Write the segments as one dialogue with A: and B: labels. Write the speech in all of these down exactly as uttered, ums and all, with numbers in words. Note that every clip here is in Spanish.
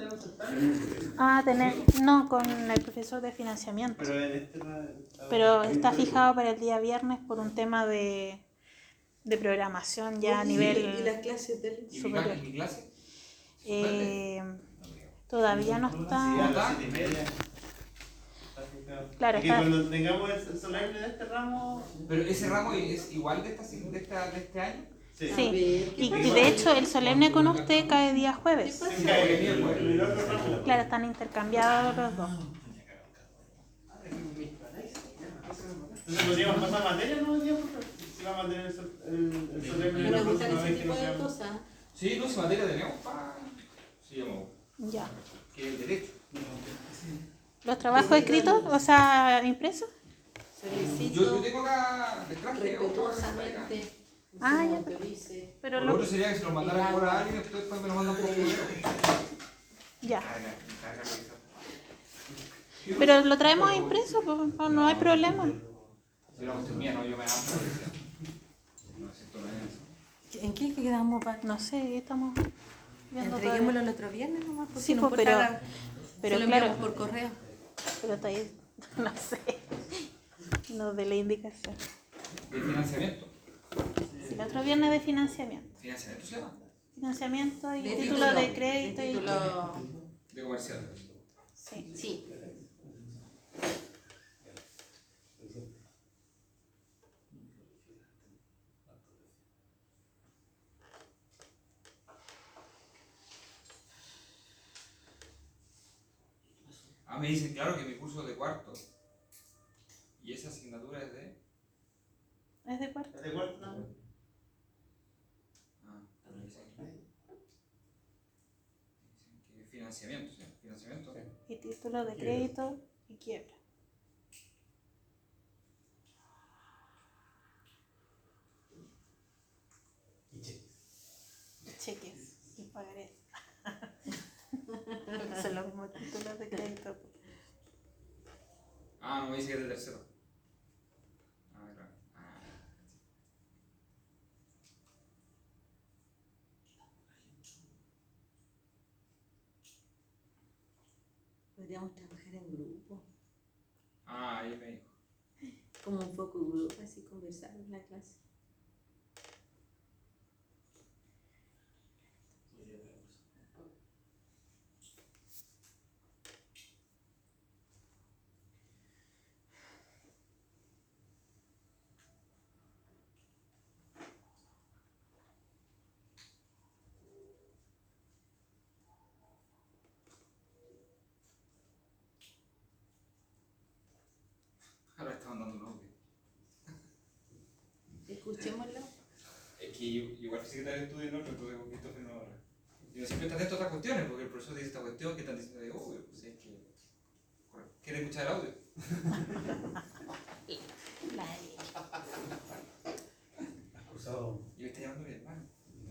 A: Ah, tener, no, con el profesor de financiamiento.
B: Pero, en este,
A: Pero está fijado para el día viernes por un tema de, de programación ya a nivel
C: ¿Y las clases del
A: superior.
D: ¿Y mi clase?
A: Eh, todavía no
B: Sí, a
A: está.
B: las siete y media.
A: Claro,
B: Y que
A: está.
B: cuando tengamos el solemne de este ramo.
D: Pero ese ramo es igual de, esta, de, esta, de este año.
B: Sí.
A: Sí, y, y de hecho el solemne con usted cae día jueves.
B: Sí, cae el el otro ramo.
A: Claro, están intercambiados los dos.
B: Entonces podríamos pasar materia, ¿no? Si vamos a tener el, sol- el, el solemne
C: Me
B: la
C: gustan
B: próxima
C: ese
B: vez que
C: tipo
B: nos
C: de
B: veamos.
C: cosas.
D: Sí, no, si materia tenemos para. Sí, vamos.
A: Ya.
D: Que el derecho.
A: ¿Los trabajos escritos, o sea, impresos?
C: Solicito
D: Yo, yo tengo acá detrás de
C: respetuosamente
A: Ah,
C: se
A: ya.
C: autorice.
A: Pero
D: Lo
A: lo,
D: otro sería que se lo mandaran por a alguien y después me lo mandan por correo.
A: ya.
D: Carga, carga, carga.
A: Pero lo traemos impreso, pues, no, no hay problema.
D: Si la cuestión mía, no, yo me hago. No siento nada.
C: ¿En qué quedamos? Pa?
A: No sé, estamos viendo
C: Entreguémoslo
A: todavía.
C: el otro viernes nomás. Porque
A: Sí,
C: no
A: pues,
C: importa,
A: pero-
C: haga-
A: pero
C: se lo
A: claro.
C: enviamos por correo.
A: Pero está ahí, no sé. No de la indicación.
D: ¿De financiamiento?
A: Sí, el otro viernes de financiamiento.
D: ¿Financiamiento se llama?
A: Financiamiento y
C: De
A: título de crédito
C: de
A: y.
C: título.
D: De comercial.
A: Sí.
C: Sí.
D: Ah, me dicen, claro, que mi curso es de cuarto. Y esa asignatura es de.
A: ¿Es de cuarto?
B: ¿Es de cuarto? No.
D: Ah, me dicen que. Dicen que financiamiento, ¿sí? Financiamiento.
A: Y título de crédito y quiebra.
B: Y cheques.
A: Cheques y pagarés. Son los mismos títulos de crédito.
D: Ah, no me dice que es de tercero. Ah, claro. Ah.
C: Podríamos trabajar en grupo.
D: Ah, ahí me dijo.
C: Como un poco grupo, así conversar en la clase.
D: Ahora estaban dando un audio.
C: Escuchémoslo.
D: Es que yo, igual fui secretario de estudio en otro, entonces con Christopher no ahora. Yo siempre está atento a otras cuestiones, porque el profesor dice esta cuestión que están diciendo de obvio, pues es que. ¿Quieren escuchar el audio?
B: Acusado.
D: Y me está llamando mi hermano.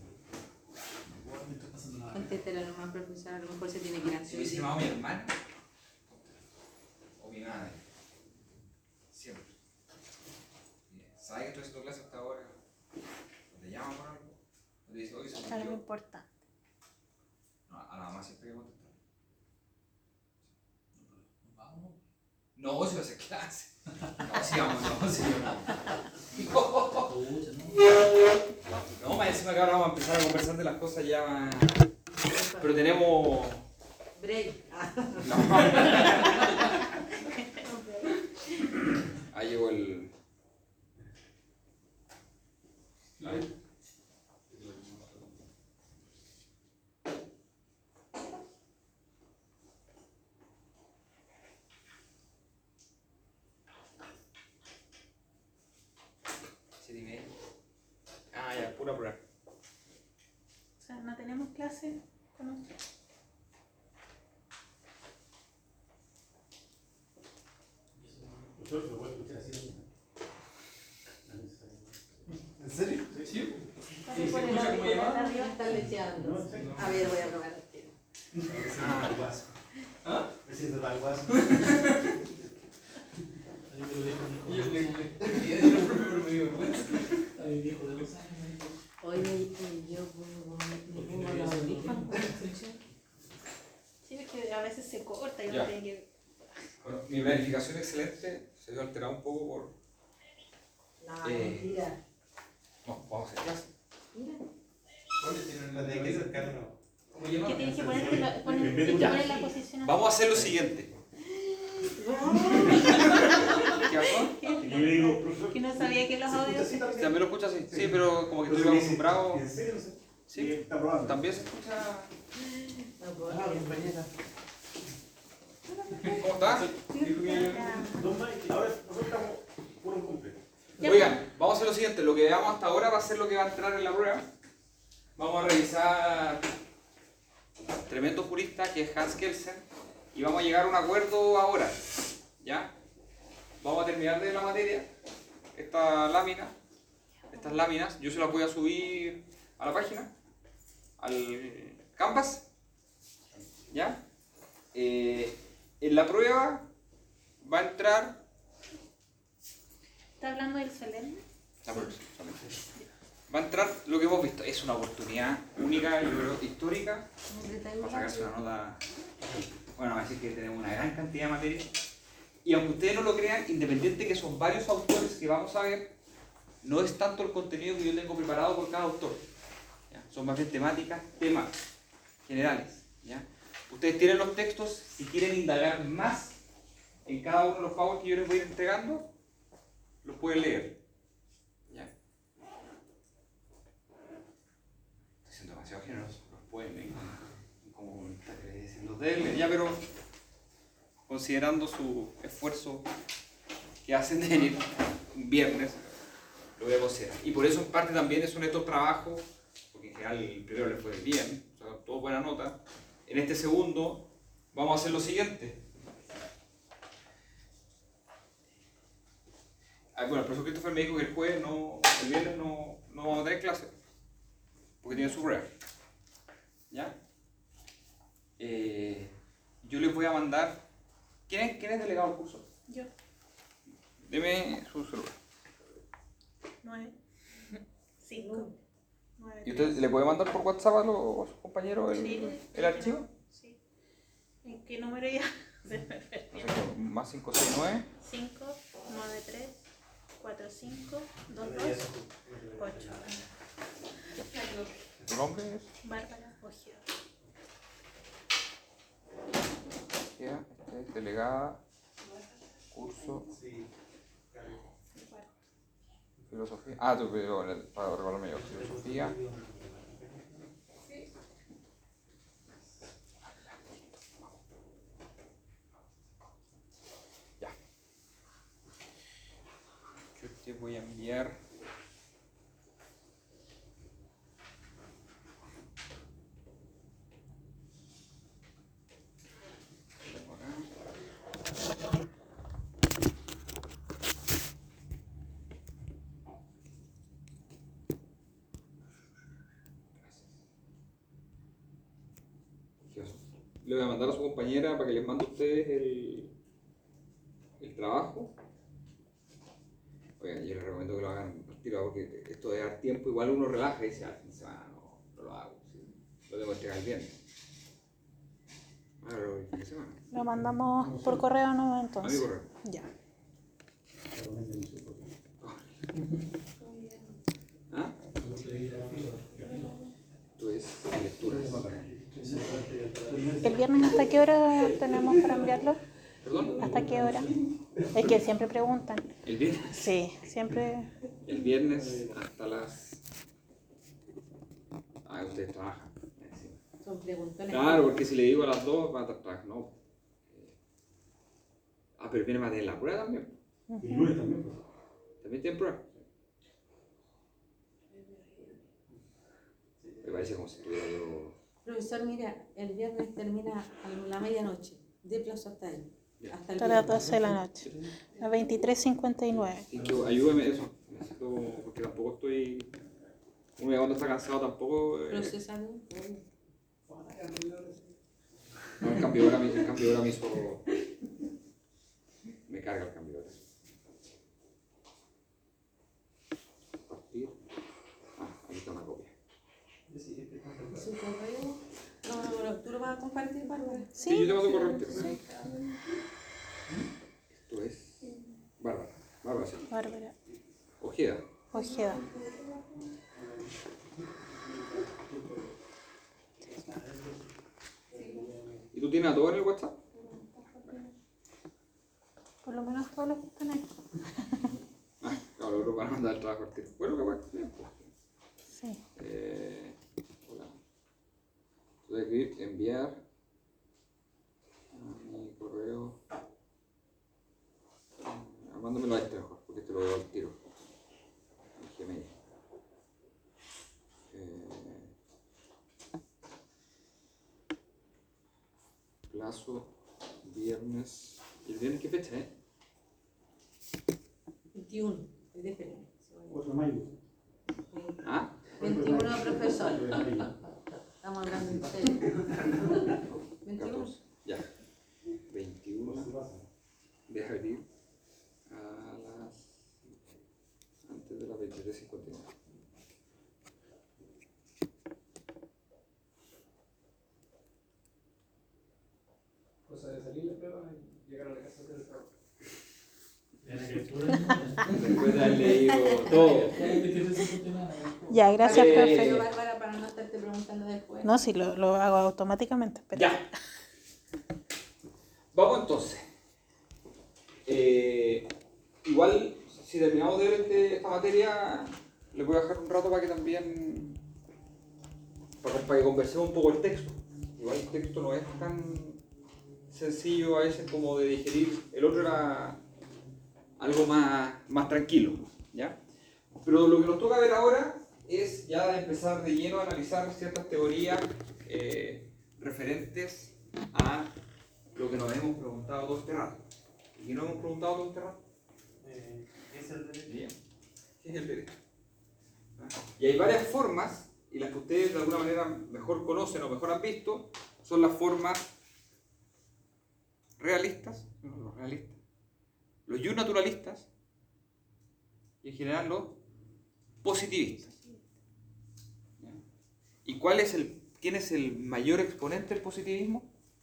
B: No está pasando nada.
C: Contéstela nomás, profesor, a lo mejor se tiene que ir a
D: Si hubiese llamado mi hermana o mi madre, siempre. ¿Sabe que estoy haciendo clases hasta ahora? O te llaman por algo, o te dice, oye, se
A: Algo
D: murió.
A: importante.
D: No, a la mamá siempre hay que contestar. No, si va a hacer clase. No, si vamos, no, si no. No, más encima que ahora vamos a empezar a conversar de las cosas ya más. Pero tenemos.
C: break.
D: No. Ahí llegó el. Ahí. Siete y media. Ah, ya, pura pura.
A: O sea, no tenemos clase con usted.
B: Yo lo voy a escuchar así. ¿En serio?
D: Sí.
A: Pase por el
D: escucha como
A: auricular
D: llamada?
A: arriba.
C: Está lecheando. A ver, voy a probar el tiro.
B: Ah, guaso.
D: ¿Ah?
B: Me siento tan guaso.
D: Yo le dije, yo no me dio vergüenza.
C: Oye, y yo pongo, me pongo los audífonos.
A: Sí, que a veces se corta y uno
D: Ya.
A: tiene que...
D: Bueno, mi planificación excelente se vio alterada un poco por...
C: No,
D: Eh.
C: mentira.
D: No, vamos a hacer clase.
C: Mira.
B: Oye, tienen la de que acercarnos.
D: ¿Cómo llama?
A: Que tienes que ponerte la, poner, tienes que poner la posición así.
D: Vamos a hacer lo siguiente. ¿Qué pasó?
B: Y yo le digo, profesor.
A: Que no sabía que los
B: ¿se escucha
A: audios...
B: así también?
D: ¿También lo escuchas así? Sí, pero como que
B: Pero
D: estoy
B: sí,
D: acostumbrado.
B: ¿En serio? No sé.
D: Sí.
B: Está probando.
D: También se escucha.
C: No puedo
B: Ah,
C: creer.
B: compañera.
D: ¿Cómo está?
B: Dijo que dos más y ahora nosotros estamos por un completo.
A: Ya,
D: Oigan, vamos a hacer lo siguiente. Lo que veamos hasta ahora va a ser lo que va a entrar en la prueba. Vamos a revisar tremendo jurista que es Hans Kelsen y vamos a llegar a un acuerdo ahora. ¿Ya? Vamos a terminar de la materia. Esta lámina, estas láminas, yo se las voy a subir a la página, al Canvas. ¿Ya? Eh, en la prueba va a entrar...
A: ¿Está hablando del solemne?
D: Va a entrar lo que hemos visto. Es una oportunidad única, yo creo, histórica, para sacarse una nota. Bueno, va a decir que tenemos una gran cantidad de materia. Y aunque ustedes no lo crean, independiente que son varios autores que vamos a ver, no es tanto el contenido que yo tengo preparado por cada autor. ¿Ya? Son más bien temáticas, temas generales. ¿Ya? Ustedes tienen los textos, si quieren indagar más en cada uno de los pagos que yo les voy a ir entregando, los pueden leer. ¿Ya? Estoy siendo demasiado generoso, los pueden leer. Como los deben leer, ya, pero considerando su esfuerzo que hacen de venir un viernes, lo voy a considerar. Y por eso en parte también es un estos trabajos, porque en general el primero les fue bien, o sea, todo buena nota. En este segundo vamos a hacer lo siguiente. Ah, bueno, el profesor Christopher me dijo que el jueves no, el viernes no, no vamos a tener clase, porque tiene su prueba. ¿Ya? Eh, yo les voy a mandar. ¿Quién es, quién es delegado del curso?
A: Yo.
D: Deme su celular.
A: Nueve. Cinco. Nueve.
D: ¿Y usted le puede mandar por WhatsApp a los compañeros el,
A: Sí.
D: el archivo?
A: Sí. ¿En qué número ya? Se me perdió.
D: Más cinco seis nueve.
A: cinco, nueve, tres, cuatro, cinco, dos, dos, ocho.
D: ¿Tu nombre es?
A: Bárbara Ojeda.
D: Ya, este es delegada, curso, filosofía. Ah, tú, pero para recordarme yo, filosofía. Ya. Yo te voy a enviar. Le voy a mandar a su compañera para que les mande a ustedes el, el trabajo. Oigan, yo les recomiendo que lo hagan al tiro porque esto de dar tiempo, igual uno relaja y dice, al fin de semana no, no lo hago, ¿sí? Lo tengo que entregar el viernes. Ah, pero el fin de semana.
A: Lo mandamos por correo, ¿no?
D: A mi
A: Entonces.
D: correo.
A: Ya.
D: ¿Ah? Esto es lecturas.
A: ¿El viernes hasta qué hora tenemos para enviarlo?
D: ¿Perdón?
A: ¿Hasta qué hora? Es que siempre preguntan.
D: El viernes.
A: Sí, siempre.
D: El viernes hasta las... Ah, ustedes trabajan.
C: Son preguntones.
D: Claro, porque si le digo a las dos, va a trabajar, no. Ah, pero viene más de la prueba también.
B: Y el lunes también, pues.
D: También tiene prueba. Me parece como si estuviera yo...
C: Profesor, mira, el viernes termina a la medianoche. De plazo hasta ahí. Hasta el
A: Hasta las
C: viernes.
A: doce de la noche. A veintitrés cincuenta y nueve.
D: Y que ayúdame eso. Necesito, porque tampoco estoy... Uno ya cuando está cansado tampoco... Eh...
C: Procesando.
D: No, el cambio de hora, me- el cambio de hora me hizo... Me carga el cambio de hora. Partir. Ah, aquí está una copia.
C: Su correo. No, no, no, ¿tú lo vas a compartir, Bárbara?
A: Sí. Sí,
D: Sí, yo te mando
A: sí,
D: correo entero.
A: sí.
D: Esto es Bárbara. Bárbara, sí.
A: Bárbara
D: Ojeda.
A: Ojeda.
D: ¿Y tú tienes a todos en el WhatsApp?
A: Por lo menos todos los que están ahí.
D: Ah, claro, los van a mandar el trabajo al tiro. Bueno, capaz que bien, pues.
A: Sí.
D: Eh, hola. Voy a escribir enviar a mi correo. Ah, mándamelo a este mejor, porque este lo veo al tiro. Mi Gmail. Eh, plazo viernes. ¿Y el viernes qué fecha, eh?
C: veintiuno, es de febrero.
B: cuatro de mayo.
D: ¿Ah?
C: veintiuno, profesor. Estamos hablando en serio. veintiuno.
D: catorce. Ya. veintiuno de abril a las. Antes de las veintitrés cincuenta y nueve.
E: Cosa de salir la prueba y llegar a la casa del trabajo.
D: Después de haber leído todo.
A: Ya, gracias,
D: Eh,
C: Pero,
A: profe.
C: Bárbara, para no estarte preguntando después.
A: No, sí, lo, lo hago automáticamente. Pero...
D: Ya. Vamos entonces. Eh, igual, si terminamos de ver este- esta materia, les voy a dejar un rato para que también. Para, para que conversemos un poco el texto. Igual el texto no es tan sencillo a veces como de digerir. El otro era algo más, más tranquilo, ¿ya? Pero lo que nos toca ver ahora es ya empezar de lleno a analizar ciertas teorías eh, referentes a lo que nos hemos preguntado todo este rato. ¿Y qué nos hemos preguntado todo este rato?
B: Eh, ¿Qué es el derecho?
D: Bien. ¿Qué es el derecho? ¿Ah? Y hay varias formas, y las que ustedes de alguna manera mejor conocen o mejor han visto, son las formas realistas, no, los realistas, los naturalistas y en general los positivistas. ¿Ya? ¿Y cuál es el, quién es el mayor exponente del positivismo?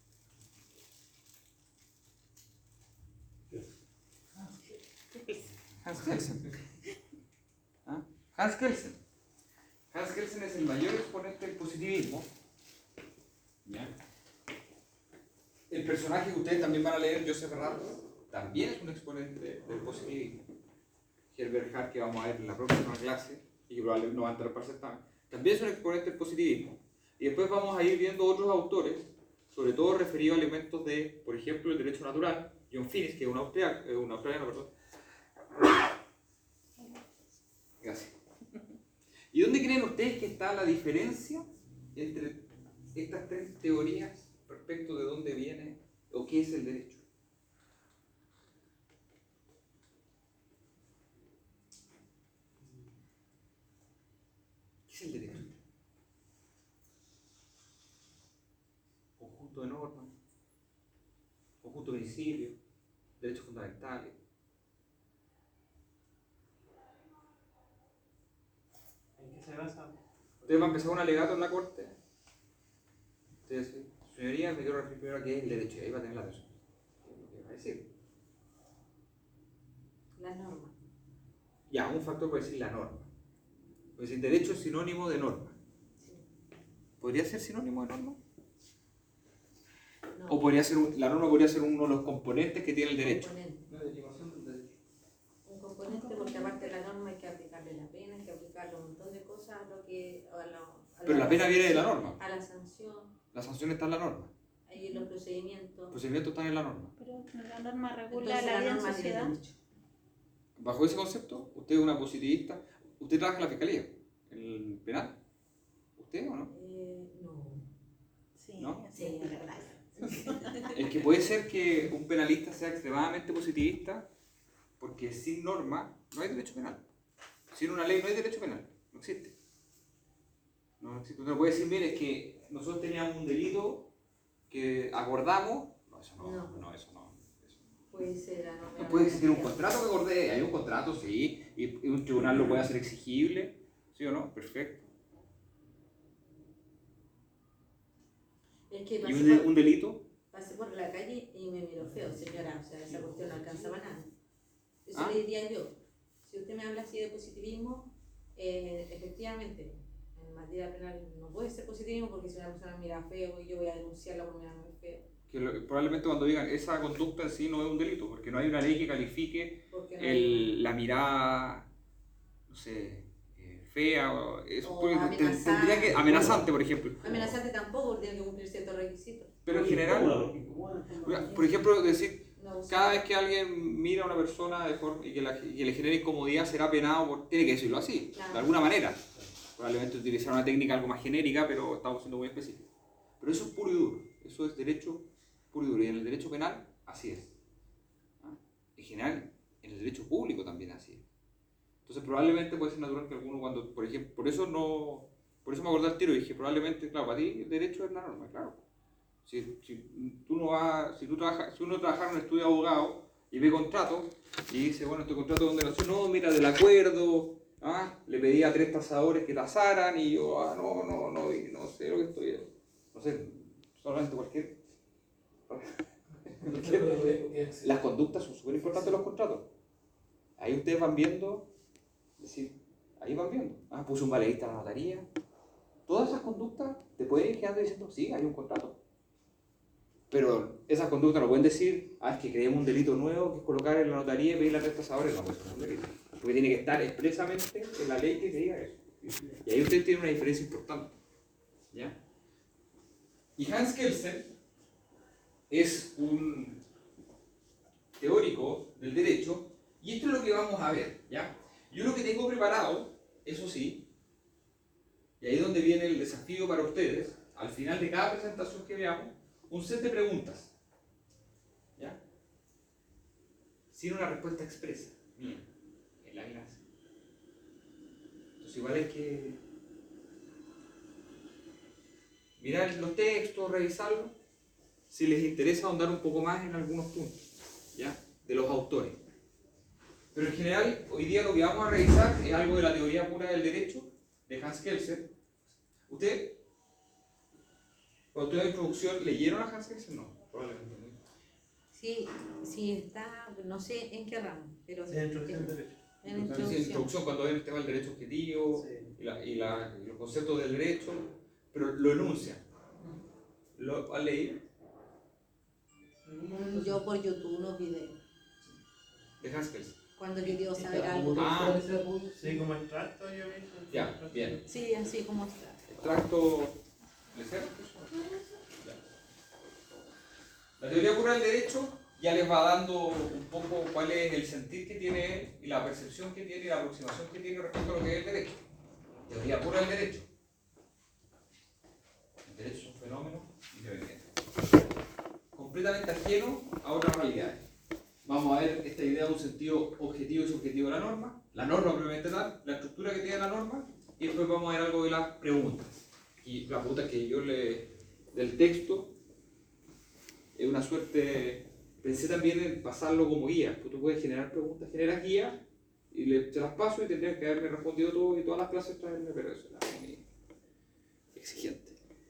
D: Hans Kelsen. ¿Ah? Hans Kelsen. Hans Kelsen es el mayor exponente del positivismo. ¿Ya? El personaje que ustedes también van a leer, Joseph Randt, también es un exponente del positivismo. Herbert Hart, que vamos a ver en la próxima clase, y que probablemente no va a entrar para el certamen, también es un exponente del positivismo. Y después vamos a ir viendo otros autores, sobre todo referidos a elementos de, por ejemplo, el derecho natural, John Finnis, que es un austriaco, eh, un australiano, perdón. Gracias. ¿Y dónde creen ustedes que está la diferencia entre estas tres teorías respecto de dónde viene o qué es el derecho? ¿Qué es el derecho? Conjunto de normas, conjunto de principios, derechos fundamentales.
B: ¿En qué se basa?
D: Ustedes van a empezar un alegato en la corte. Ustedes dicen, señoría, me quiero referir primero a qué es el derecho, y ahí va a tener la atención. ¿Qué es lo que va a decir?
C: La norma.
D: Ya, un factor puede decir la norma. Puede decir derecho es sinónimo de norma. ¿Podría ser sinónimo de norma?
C: No.
D: O podría ser un- la norma podría ser uno de los componentes que tiene el derecho.
C: Componente.
E: La derivación del derecho.
C: Un componente porque aparte de la norma hay que aplicarle la pena, hay que aplicarle un montón de cosas a lo que... A la, a
D: Pero la pena viene de la norma.
C: A la sanción,
D: La sanción está en la norma.
C: ahí en los procedimientos.
D: Los procedimientos están en la norma.
A: Pero la norma regula
C: Entonces,
A: la vida en
C: norma tiene
A: sociedad.
C: derecho.
D: Bajo ese concepto, usted es una positivista. ¿Usted trabaja en la fiscalía? ¿En el penal? ¿Usted o no?
C: Eh, no.
A: Sí,
D: ¿No?
A: sí, es verdad.
D: Es que puede ser que un penalista sea extremadamente positivista porque sin norma no hay derecho penal. Sin una ley no hay derecho penal. No existe. No existe. Usted no puede decir, mire, es que nosotros teníamos un delito que acordamos. No, eso no.
C: No.
D: No, eso no. Eso
C: Puede ser la norma.
D: no puede existir un contrato que acordé. Hay un contrato, sí. Y y un tribunal lo puede hacer exigible. ¿Sí o no? Perfecto.
C: Es que
D: ¿Y
C: para
D: un,
C: ser,
D: de- un delito?
C: para alcanzaba nada. Eso
D: ¿Ah?
C: le diría yo. Si usted me habla así de positivismo, eh, efectivamente, en materia penal no puede ser positivismo porque si una persona mira feo y yo voy a denunciarla por mirarme feo.
D: Que lo- probablemente cuando digan esa conducta en sí no es un delito, porque no hay una ley que califique
C: Porque no
D: el, la mirada, no sé, eh, fea, o eso,
C: O
D: porque te-
C: amenazante.
D: tendría que, amenazante, por ejemplo.
C: amenazante tampoco porque tiene que cumplir ciertos requisitos.
D: Pero en general, por ejemplo, decir,
C: No usa-
D: cada vez que alguien mira a una persona de forma, y, que la- y que le genere incomodidad será penado, por, tiene que decirlo así,
C: Claro.
D: de alguna manera. Probablemente utilizar una técnica algo más genérica, pero estamos siendo muy específicos. Pero eso es puro y duro, eso es derecho puro y duro. Y en el derecho penal, así es. ¿Ah? En general, en el derecho público también así es. Entonces probablemente puede ser natural que alguno cuando, por ejemplo, por eso no, por eso me acordé al tiro y dije, probablemente, claro, para ti el derecho es la norma, claro. Si, si tú no vas, si tú trabajas, si uno trabaja en un estudio de abogado y ve contrato y dice, bueno, este contrato donde nació, no, mira, del acuerdo, ¿ah? Le pedí a tres tasadores que tasaran y yo, ah, no, no, no, y no sé lo que estoy, no sé, solamente cualquier... Las conductas son súper importantes en los contratos. Ahí ustedes van viendo, es decir, ahí van viendo, ah, puse un valeísta en la notaría. Todas esas conductas te pueden ir quedando diciendo, sí, hay un contrato. Pero esas conductas no pueden decir, ah, es que creemos un delito nuevo que es colocar en la notaría y pedirle a tres tasadores. No, pues eso no es un delito. Porque tiene que estar expresamente en la ley que te diga eso. Y ahí ustedes tienen una diferencia importante. ¿Ya? Y Hans Kelsen es un teórico del derecho, y esto es lo que vamos a ver, ¿ya? Yo lo que tengo preparado, eso sí, y ahí es donde viene el desafío para ustedes, al final de cada presentación que veamos, un set de preguntas, ¿ya? Sin una respuesta expresa, mía, en la clase. Entonces igual hay que mirar los textos, revisarlos, si les interesa ahondar un poco más en algunos puntos, ¿ya? De los autores. Pero en general, hoy día lo que vamos a revisar es algo de la teoría pura del derecho, de Hans Kelsen. ¿Usted, cuando tuvo la introducción, leyeron a Hans Kelsen? No, probablemente no.
C: Sí, sí está, no sé en qué ramo, pero
B: Sí, introducción de derecho.
C: en
D: Entonces,
C: introducción.
D: introducción cuando ven el tema del derecho objetivo
B: Sí.
D: y, la, y, la, y los conceptos del derecho, pero lo enuncia. ¿Lo han leído?
C: Mm, Yo por YouTube unos videos,
D: De Hans Kelsen.
C: cuando yo quiero saber algo.
D: Ah.
B: Sí, como extracto yo he visto.
D: Ya, bien.
C: Sí, así como está.
D: Extracto. ¿Le sé? Ya. La teoría pura del derecho ya les va dando un poco cuál es el sentir que tiene él y la percepción que tiene y la aproximación que tiene respecto a lo que es el derecho. Teoría pura del derecho. El derecho es un fenómeno independiente, completamente ajeno a otras realidades. Vamos a ver esta idea de un sentido objetivo y subjetivo de la norma, la norma propiamente tal, la estructura que tiene la norma, y después vamos a ver algo de las preguntas. Y las preguntas que yo le del texto es una suerte, pensé también en pasarlo como guía, pues tú puedes generar preguntas, generas guías y le, te las paso y tendrías que haberme respondido todo y todas las clases traerme, pero eso era muy exigente.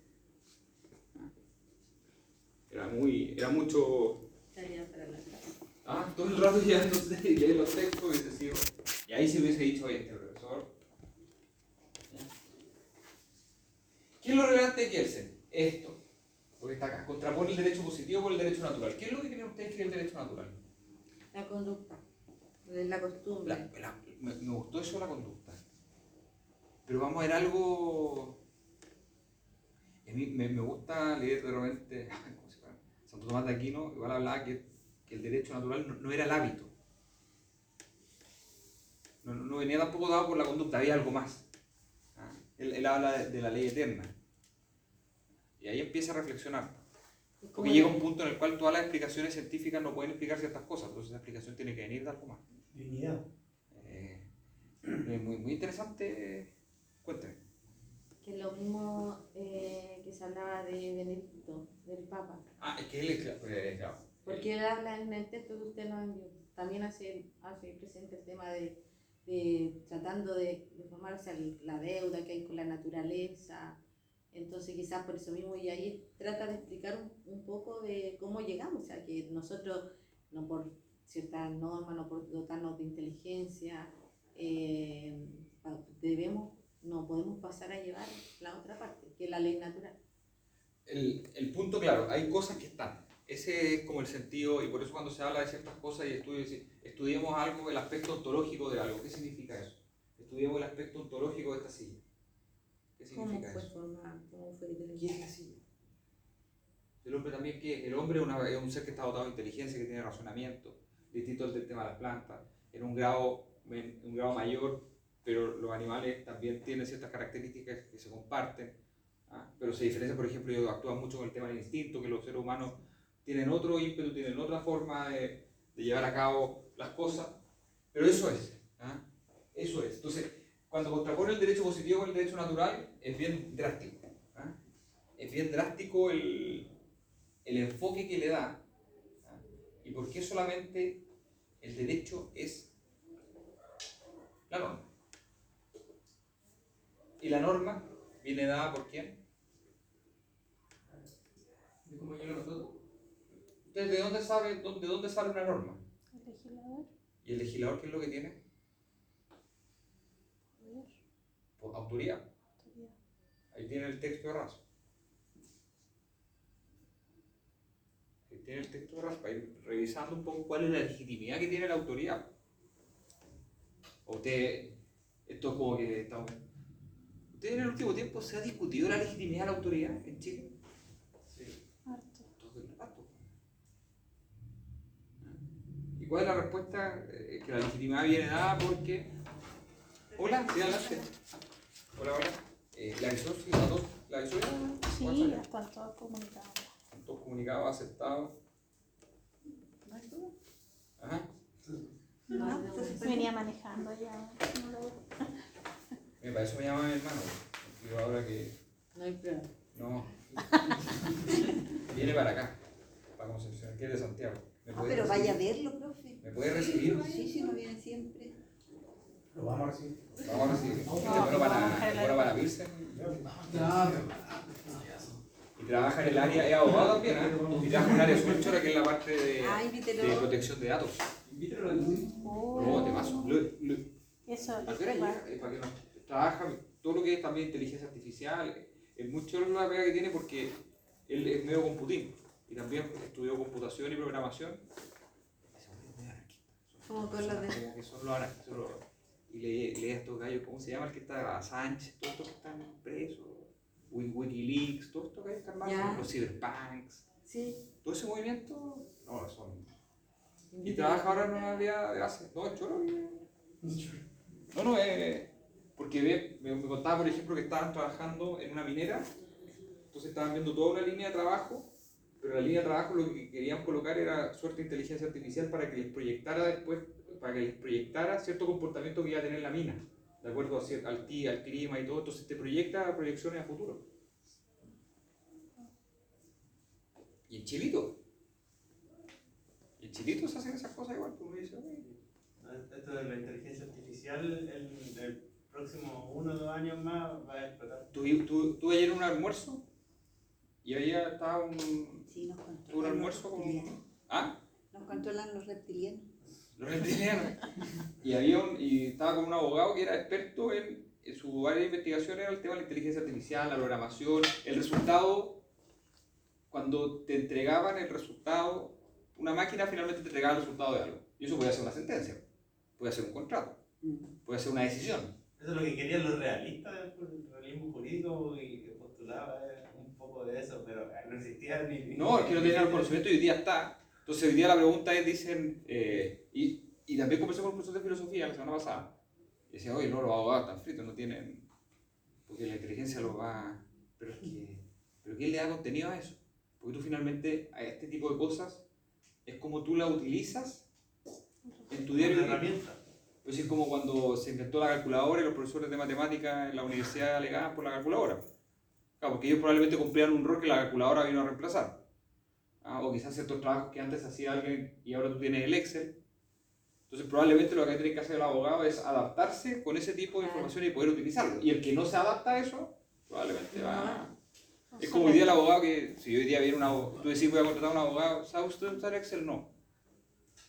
D: Era muy, era mucho.
C: Tarea para la casa.
D: Ah, todo el rato ya entonces leer los textos hubiese sido. Y ahí se hubiese dicho, oye, este profesor. ¿Ya? ¿Qué es lo relevante de Kelsen? Esto. Porque está acá. Contrapone el derecho positivo con el derecho natural. ¿Qué es lo que creen ustedes que es el derecho natural?
C: La conducta, la costumbre.
D: La- la- me, me gustó eso de la conducta. Pero vamos a ver algo. A mí me, me gusta leer de repente. ¿Cómo se llama? Santo Tomás de Aquino igual hablaba que, que el derecho natural no, no era el hábito. No, no, no venía tampoco dado por la conducta, había algo más. ¿Ah? Él, él habla de, de la ley eterna. Y ahí empieza a reflexionar. Porque llega un punto en el cual todas las explicaciones científicas no pueden explicar ciertas cosas, entonces esa explicación tiene que venir de algo más.
B: Dignidad.
D: Eh, es muy, muy interesante. Cuénteme.
C: Que es lo mismo eh, que se hablaba de Benedicto, del Papa.
D: Ah, es que él es claro. Eh, claro.
C: Porque él habla en el texto que usted nos envió. También hace, hace presente el tema de, de tratando de, de formarse la deuda que hay con la naturaleza. Entonces quizás por eso mismo, y ahí trata de explicar un, un poco de cómo llegamos, o sea, que nosotros, no por ciertas normas, no por dotarnos de inteligencia, eh, debemos, no podemos pasar a llevar la otra parte, que es la ley natural.
D: El, el punto, claro, hay cosas que están. Ese es como el sentido, y por eso cuando se habla de ciertas cosas y estudios, estudiemos algo, el aspecto ontológico de algo. ¿Qué significa eso? Estudiemos el aspecto ontológico de esta silla. ¿Qué significa
C: ¿Cómo fue
D: eso?
C: formado? ¿Cómo fue que
D: ¿Qué es la silla? El hombre también, ¿qué? El hombre es, una, es un ser que está dotado de inteligencia, que tiene razonamiento, distinto del tema de las plantas, en un grado, en un grado mayor, pero los animales también tienen ciertas características que se comparten, ¿ah? Pero se diferencia, por ejemplo, ellos actúan mucho con el tema del instinto, que los seres humanos tienen otro ímpetu, tienen otra forma de, de llevar a cabo las cosas, pero eso es, ¿ah? Eso es. Entonces, cuando contrapone el derecho positivo con el derecho natural, es bien drástico, ¿ah? Es bien drástico el, el enfoque que le da, ¿ah? Y por qué solamente el derecho es la norma. Y la norma viene dada por quién?
E: ¿De cómo llega a nosotros?
D: ¿Ustedes de dónde saben, de dónde sale una norma?
A: El legislador.
D: ¿Y el legislador qué es lo que tiene?
A: Poder.
D: Por autoridad.
A: Autoridad.
D: Ahí tiene el texto de raso. Ahí tiene el texto de raso para ir revisando un poco cuál es la legitimidad que tiene la autoridad. O usted, esto es como que estamos... ¿Usted en el último tiempo se ha discutido la legitimidad de la autoridad en Chile?
B: Sí.
A: Harto.
D: Todo el rato. ¿Y cuál es la respuesta? Eh, que la legitimidad viene dada porque... Hola, sí, adelante. Hola, hola. Eh, ¿La avisó? Sí, la dos. ¿La avisó?
A: Sí, ya están todos comunicados.
D: Todos comunicados, aceptados.
C: ¿No hay duda?
D: Ajá.
C: No, entonces,
A: Venía manejando ya. No lo...
D: Me para eso me llama mi hermano. Digo ahora que...
C: no hay prueba.
D: No. Viene para acá. Para Concepción, que es de Santiago. ¿Me
F: Ah,
D: puede
F: pero
D: recibir?
F: vaya a verlo, profe.
D: ¿Me puede recibir?
F: Sí, sí, no viene siempre.
B: Lo vamos a recibir.
D: Vamos a recibir. Este es bueno
A: vamos a
D: para,
A: dejar el
D: bueno para
A: aeropuerto.
D: Pilsen. Y trabaja en el área, es abogado también, ¿eh? Y trabaja en el área súper chora, que es la parte de,
F: Ah,
D: de
F: invítelo.
D: protección de datos.
E: Invítalo a decir.
A: Oh,
D: No, te paso. Lo- lo-
A: eso,
D: ¿A qué hora llega? Es para que nos trabaja todo lo que es también inteligencia artificial. Es mucho la pega que tiene porque él es medio computín y también estudió computación y programación.
C: Como con los de...
D: Como que son los anarquistas. son los- Y lee, lee a estos gallos, ¿cómo se llama el que está? Sánchez, todos estos que están presos. Wik- Wikileaks, todos estos gallos que están
C: Ya.
D: mal, los cyberpunks.
C: Sí.
D: Todo ese movimiento, no, son. Y trabaja ahora en una vía de base. No, es choro. No, no, eh, porque ve- me, me contaba, por ejemplo, que estaban trabajando en una minera, entonces estaban viendo toda una línea de trabajo, pero la línea de trabajo lo que querían colocar era suerte de inteligencia artificial para que les proyectara después, para que les proyectara cierto comportamiento que iba a tener la mina, de acuerdo a cier- al, ti- al clima y todo, entonces te proyecta proyecciones a futuro. Y en Chilito. Y en Chilito se hacen esas cosas igual, como dice, "Oye,
B: Esto de la inteligencia artificial, el, el próximo uno o dos años más va a explotar.
D: Tuve, tuve, tuve ayer un almuerzo y había estaba un,
F: Sí, nos
D: tuve un
F: controlan los
D: almuerzo con...
F: reptilianos.
D: ¿Ah?
F: Nos controlan los reptilianos.
D: Los reptilianos. Y, había un, y estaba con un abogado que era experto en, en su área de investigación, era el tema de la inteligencia artificial, la programación, el resultado, cuando te entregaban el resultado, una máquina finalmente te entregaba el resultado de algo. Y eso puede ser una sentencia, puede ser un contrato, puede ser una decisión.
B: Eso es lo que querían los realistas del realismo jurídico y que postulaba eh, un poco de eso, pero no existía ni...
D: No, es que no tenían el conocimiento y hoy día está. Entonces hoy día la pregunta es, dicen, eh, y, y también conversé con un profesor de filosofía la semana pasada, y decía, oye, no, los abogados están fritos, no tienen, porque la inteligencia los va, pero es que, pero ¿quién le da contenido a eso? Porque tú finalmente a este tipo de cosas es como tú la utilizas en tu diario
B: Una
D: vivir.
B: herramienta.
D: Pues es como cuando se inventó la calculadora y los profesores de matemáticas en la universidad alegaban por la calculadora. Claro, porque ellos probablemente cumplían un rol que la calculadora vino a reemplazar. Ah, o quizás ciertos trabajos que antes hacía alguien y ahora tú tienes el Excel. Entonces probablemente lo que tiene que hacer el abogado es adaptarse con ese tipo de información y poder utilizarlo. Y el que no se adapta a eso, probablemente va... Es como hoy día el abogado que, si hoy día viene un abogado, tú decís voy a contratar a un abogado, ¿sabe usted usar Excel? No.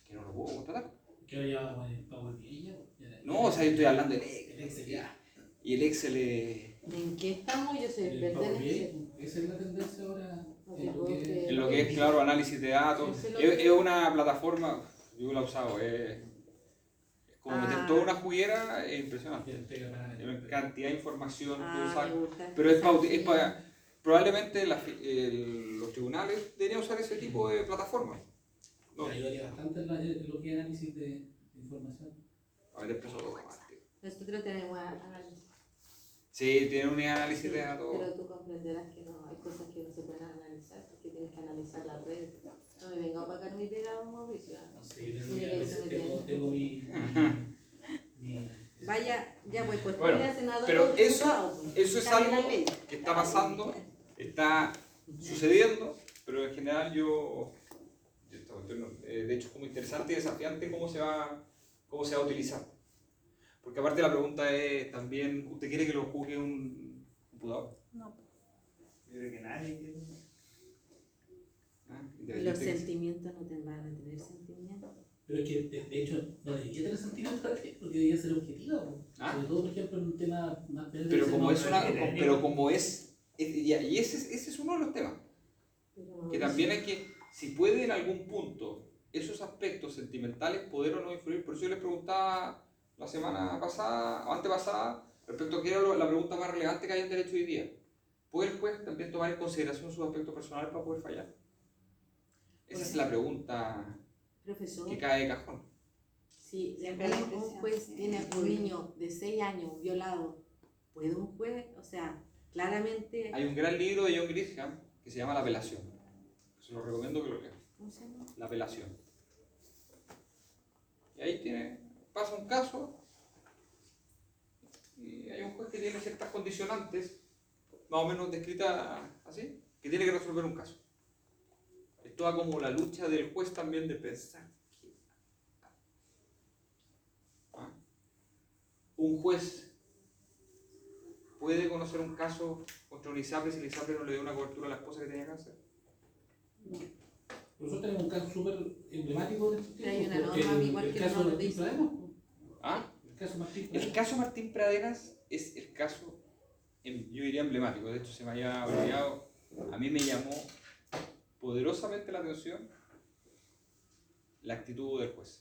D: que no lo puedo contratar.
G: Que ahora ya va el Power B I ya. ya-
D: No, o sea, yo estoy hablando del Excel.
G: El Excel ya.
D: Y el Excel es...
C: ¿En qué estamos? Yo soy
G: El
C: experta
G: Power
C: en
G: B
C: Excel.
G: I, esa es la tendencia ahora.
C: No
G: en
C: te
G: lo
C: puedo
G: que-
C: creer.
D: En lo que es, claro, análisis de datos.
C: Eso es lo
D: Es,
C: que-
D: es una plataforma, yo la he usado, es, es como meter
C: Ah.
D: toda una juguera, es impresionante.
G: que pega para-
D: Es cantidad de información que
C: Ah,
D: usar.
C: me gusta.
D: Pero es,
C: Esa
D: para, es
C: sí.
D: para- probablemente la fi- el- los tribunales deberían usar ese tipo de plataformas. No,
G: Me ayudaría bastante en, la- en lo que es análisis de, de información.
D: a ver, expreso automático.
C: Nosotros tenemos análisis.
D: Sí, tiene un análisis
C: Sí,
D: de datos.
C: pero tú comprenderás que no, hay cosas que no se pueden analizar porque tienes que analizar las redes. No me venga a pagar mi pega, Mauricio.
G: No sé, yo tengo,
C: Sí,
G: mi- a
C: eso
G: veces
C: me
G: tengo,
C: tiene.
G: tengo mi, mi, mi-
C: Vaya, ya pues, pues
D: Bueno,
C: ponle a senador
D: pero
C: o
D: eso-
C: diputado, pues.
D: Eso es
C: Cambia la
D: algo
C: ley.
D: que está pasando, está sucediendo, pero en general yo, yo esta cuestión no- eh, de hecho es como interesante y desafiante cómo se va, cómo se va a utilizar. Porque aparte la pregunta es también, ¿usted quiere que lo juzgue un computador?
A: No.
B: Yo creo que nadie quiere.
D: ¿Ah?
C: Los
D: Independiente que-
C: sentimientos no te van a tener sentimientos.
G: Pero es que, de, de hecho, no debería tener sentido porque debería ser objetiva. ¿No?
D: Ah.
G: Sobre todo, por ejemplo, en un tema más breve.
D: Pero
G: ese
D: como
G: no-
D: es una,
B: pero-
D: pero como es, es- y y ese, es- ese es uno de los temas,
C: Pero,
D: que
C: Mauricio,
D: también hay que, si puede en algún punto esos aspectos sentimentales poder o no influir, por eso yo les preguntaba la semana pasada, o antepasada, respecto a qué era lo- la pregunta más relevante que hay en derecho hoy día. ¿Puede el juez también tomar en consideración sus aspectos personales para poder fallar? Esa es la pregunta
C: profesor,
D: que cae de cajón.
C: si
F: Siempre la
C: un, un
F: impresión,
C: juez
F: sí.
C: tiene a un niño de seis años violado, ¿puede un juez? O sea, claramente.
D: Hay un gran libro de John Grisham que se llama La apelación. Se lo recomiendo que lo lean.
C: ¿Cómo se llama?
D: La apelación. Y ahí tiene, pasa un caso y hay un juez que tiene ciertas condicionantes, más o menos descritas así, que tiene que resolver un caso. Es toda como la lucha del juez también de pensar. que- ¿Ah? Un juez puede conocer un caso contra un ISAPRE si el ISAPRE no le dio una cobertura a la esposa que tenía cáncer.
G: Nosotros tenemos un caso súper emblemático de estos
C: Pero hay
G: tiempos,
C: una
G: porque
C: norma
G: el-
C: igual
G: el
C: que
G: caso
C: no lo
G: Martín
C: dice.
G: Pradenas, po.
D: ¿Ah?
G: El caso Martín
D: El
G: Pradenas.
D: caso Martín Pradenas es el caso, em, yo diría emblemático, de hecho se me había olvidado, a mí me llamó poderosamente la atención la actitud del juez.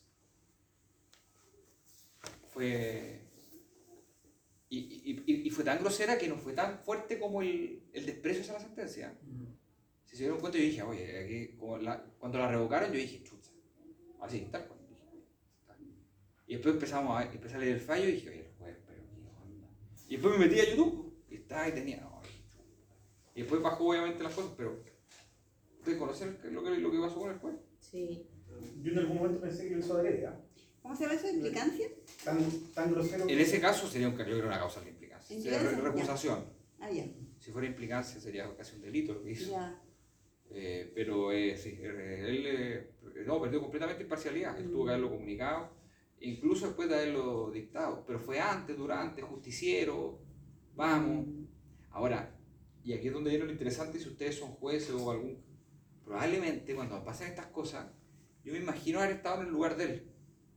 D: Fue... Y, y- y- y fue tan grosera que no fue tan fuerte como el, el desprecio hacia la sentencia.
G: Mm.
D: Si se dieron cuenta, yo dije, oye, aquí, como la- cuando la revocaron, yo dije, chucha. Así, tal cual. Dije, tal. Y después empezamos a, empecé a leer el fallo y dije, oye, juez, pero qué onda. Y después me metí a YouTube y estaba y tenía. No, chucha. Y después bajó obviamente las cosas, pero. ¿Ustedes conocen lo que, lo que pasó con el juez?
C: Sí.
B: Yo en algún momento pensé que lo hizo adrede, ¿ah?
F: ¿Cómo se llama eso? ¿Implicancia?
B: Tan, tan grosero.
D: En ese caso sería un, yo creo, una causa de implicancia. Sería re-
F: Implicancia, ya.
D: recusación.
F: Ah, ya.
D: Si fuera implicancia sería casi un delito lo que hizo.
F: Ya.
D: Eh, pero eh, sí, eh, él eh, no, perdió completamente imparcialidad. Él tuvo que haberlo comunicado, incluso después de haberlo dictado. Pero fue antes, durante, justiciero, vamos. Ahora, y aquí es donde viene lo interesante, si ustedes son jueces o algún... Probablemente cuando pasan estas cosas, yo me imagino haber estado en el lugar de él.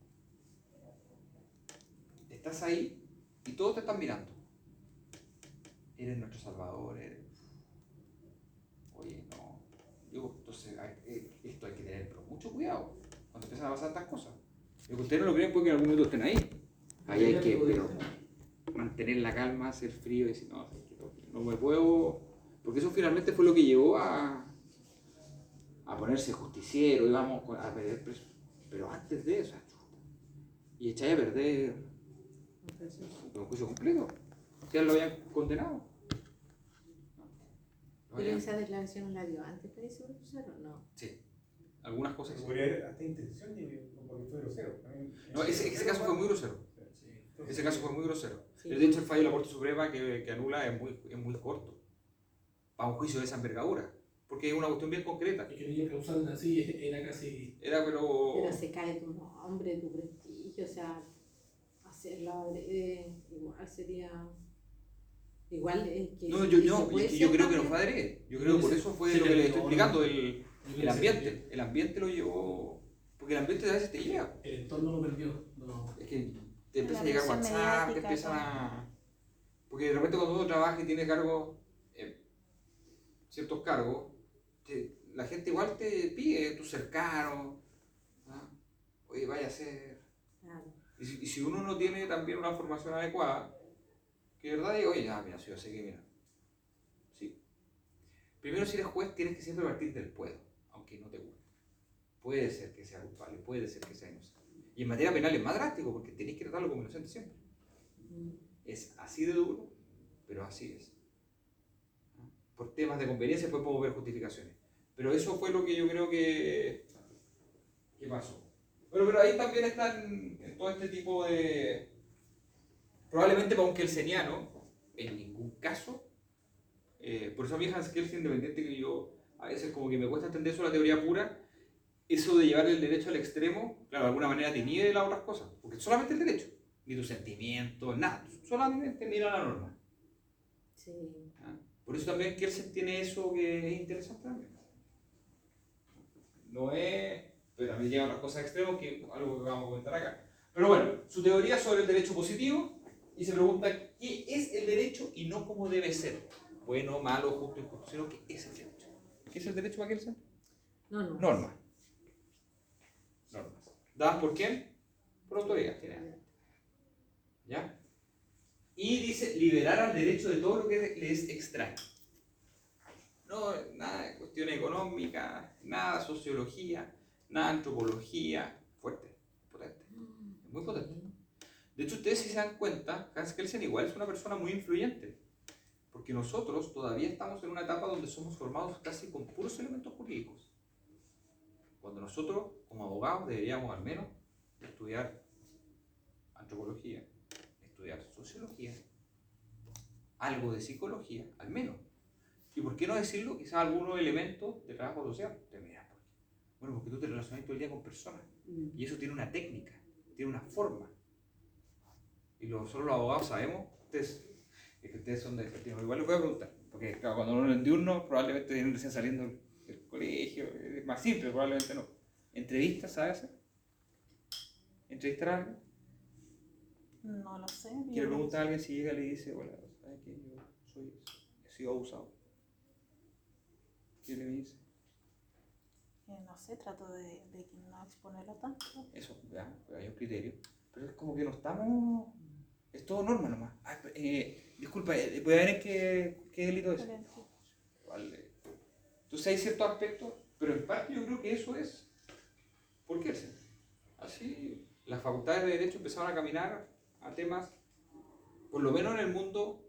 D: Estás ahí y todos te están mirando. Eres nuestro salvador, eres... Oye, no. Yo, entonces, hay- eh, esto hay que tener pero mucho cuidado cuando empiezan a pasar estas cosas. Y que ustedes no lo creen porque en algún momento estén ahí. Ahí hay que pero, mantener la calma, hacer frío y decir, no, es que no, no me puedo... Porque eso finalmente fue lo que llevó a, a ponerse justiciero y vamos a perder preso. Pero antes de eso, y echáis a perder un juicio completo. Ya lo habían condenado. Lo
C: ¿Pero
D: habían-
C: esa declaración la dio antes para ese procesar o no?
D: Sí, algunas cosas sí.
B: Podría haber hasta intención de, porque fue grosero. También-
D: No, ese, ese caso fue muy grosero.
G: Sí.
D: Ese caso fue muy grosero.
C: Sí.
D: De hecho, el fallo de la Corte Suprema que, que anula es muy, es muy corto para un juicio de esa envergadura, porque es una cuestión bien concreta.
G: Es que el niño causal así era casi.
D: Era, pero...
C: Pero se cae tu nombre, tu prestigio, o sea, hacerlo adrede, igual sería. Igual es que.
D: No, yo,
C: es
D: no,
C: que puede
D: es que yo
C: ser
D: creo que no
C: también-
D: fue adrede. Yo creo que por eso fue
G: Sí,
D: lo que les
G: no,
D: estoy
G: no.
D: explicando, el,
G: yo creo
D: el
G: que
D: ambiente. El ambiente lo llevó... Porque el ambiente a veces te llega.
G: El entorno lo perdió. No.
D: Es que te empieza a
A: La
D: llegar
A: presión
D: WhatsApp, te
A: mediática,
D: empiezan
A: todo.
D: a... Porque de repente cuando uno trabaja y tiene cargos, eh, ciertos cargos, te- la gente igual te pide, tus cercanos, ¿ah? Oye, vaya a ser...
C: Claro.
D: Y si, y si uno no tiene también una formación adecuada, que de verdad digo, oye, ya, mira, si yo sé que, mira, sí. Primero, si eres juez, tienes que siempre partir del puedo, aunque no te guste. Puede ser que sea culpable, puede ser que sea inocente. Y en materia penal es más drástico, porque tenéis que tratarlo como inocente siempre.
C: Mm.
D: Es así de duro, pero así es. ¿Ah? Por temas de conveniencia después podemos ver justificaciones. Pero eso fue lo que yo creo que, que pasó. Bueno, pero ahí también están en todo este tipo de... Probablemente para un kelseniano, en ningún caso, eh, por eso a mí Hans Kelsen, independiente que yo a veces como que me cuesta entender eso la teoría pura, eso de llevar el derecho al extremo, claro, de alguna manera te inhibe de las otras cosas, porque solamente el derecho, ni tus sentimientos, nada, solamente mira la norma.
C: Sí.
D: ¿Ah? Por eso también Kelsen tiene eso que es interesante también. No es... pero también lleva otras cosas extremas que algo que vamos a comentar acá. Pero bueno, su teoría sobre el derecho positivo, y se pregunta qué es el derecho y no cómo debe ser. Bueno, malo, justo, injusto, sino qué es el derecho. ¿Qué es el derecho, Kelsen?
C: No, no.
D: Normas. Normas. ¿Dadas por quién? Por autoridad generalmente. ¿Ya? Y dice liberar al derecho de todo lo que le es extraño. No, nada de cuestiones económicas, nada de sociología, nada de antropología. Fuerte, potente. Es muy potente. De hecho, ustedes si se dan cuenta, Hans Kelsen igual es una persona muy influyente. Porque nosotros todavía estamos en una etapa donde somos formados casi con puros elementos jurídicos. Cuando nosotros, como abogados, deberíamos al menos estudiar antropología, estudiar sociología, algo de psicología, al menos. ¿Y por qué no decirlo? Quizás algunos elementos de trabajo social. Te miras, ¿por qué? Bueno, porque tú te relacionas todo el día con personas.
C: Mm.
D: Y eso tiene una técnica, tiene una forma. Y nosotros los abogados sabemos, ustedes, es que ustedes son de efectivo. Igual les voy a preguntar, porque claro, cuando uno es diurno, probablemente vienen recién saliendo del colegio, es más simple, probablemente no. ¿Entrevistas sabes hacer? ¿Entrevistar a alguien?
A: No lo sé.
D: Quiero
A: yo-
D: preguntar a alguien si llega y le dice, hola, ¿sabes qué? Yo soy, he sido abusado. ¿Qué le dice?
A: eh, no sé, trato de, de que no exponerlo tanto.
D: Eso, ya, pero hay un criterio. Pero es como que no estamos... Es todo norma nomás. Ay, eh, disculpa, eh, ¿puede ver en qué, qué delito es? Vale. Entonces hay ciertos aspectos, pero en parte yo creo que eso es... ¿Por qué? Así las facultades de Derecho empezaron a caminar a temas, por lo menos en el mundo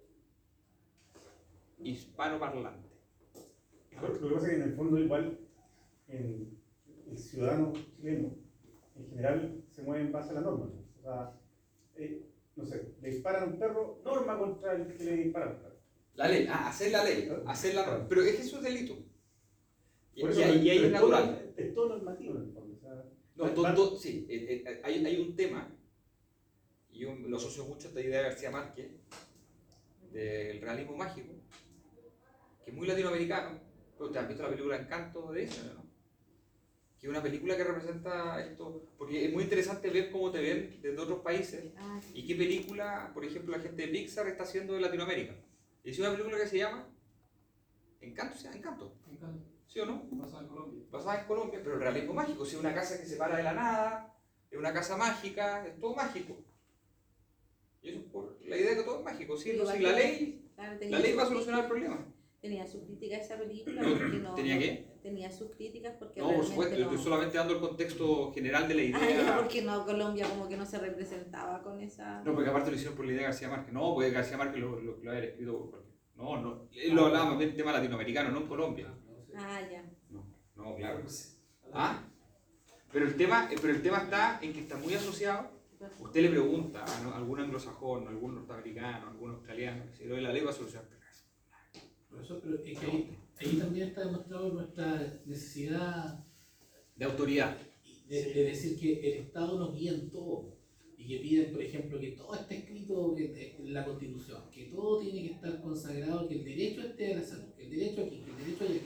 D: hispanoparlante.
H: Lo que pasa es que en el fondo igual en el ciudadano chileno en general se mueve en base a la norma. O sea, eh, no sé, le disparan a un perro, norma contra el que le disparan.
D: La ley, ah, hacer la ley, hacer la norma. Pero es que eso es delito. Y,
H: Por
D: y
H: eso,
D: ahí, y ahí
H: pero
D: es
H: es todo-
D: natural.
H: Es todo normativo en el fondo. O sea,
D: No,
H: va-
D: to-
H: va-
D: to- sí, eh, eh, hay, hay un tema, y yo lo asocio mucho a esta idea de García Márquez, del realismo mágico, que es muy latinoamericano. ¿Te has visto la película Encanto de Disney, no? Que es una película que representa esto, porque es muy interesante ver cómo te ven desde otros países
C: Ah,
D: y qué película, por ejemplo, la gente de Pixar está haciendo de Latinoamérica. Y es una película que se llama Encanto, ¿sí? Encanto,
E: Me encanta.
D: ¿sí o no?
E: Basada en Colombia.
D: Basada en Colombia, pero el realismo mágico, si es una casa que se para de la nada, es una casa mágica, es todo mágico. Y eso es por la idea de que todo es mágico, ¿sí? No, si la ley,
C: claro, tenía
D: la ley va a
C: sus
D: solucionar el
C: críticas-
D: problema.
C: Tenía sus críticas esa película
D: No,
C: porque no...
D: ¿tenía
C: no-
D: qué?
C: Tenía sus críticas porque
D: No, por
C: realmente
D: supuesto, yo
C: no...
D: estoy solamente dando el contexto general de la idea.
C: Ah, ya, porque no, Colombia como que no se representaba con esa...
D: No, porque aparte lo hicieron por la idea de García Márquez. No, pues García Márquez lo, lo, lo había escrito por cualquier... No, no, él lo hablaba más bien de tema latinoamericano, no en Colombia.
C: Ah, ya.
D: No, no, claro. ¿Ah? Pero el tema, pero el tema está en que está muy asociado. Usted le pregunta a ¿no? algún anglosajón, a algún norteamericano, a algún australiano, si lo de la ley va a solucionar.
G: Profesor, pero es que ahí, ahí también está demostrado nuestra necesidad
D: De autoridad.
G: de, de decir que el Estado nos guía en todo y que piden, por ejemplo, que todo esté escrito que- en la Constitución, que todo tiene que estar consagrado, que el derecho esté a la salud, que el derecho aquí, que el derecho allá.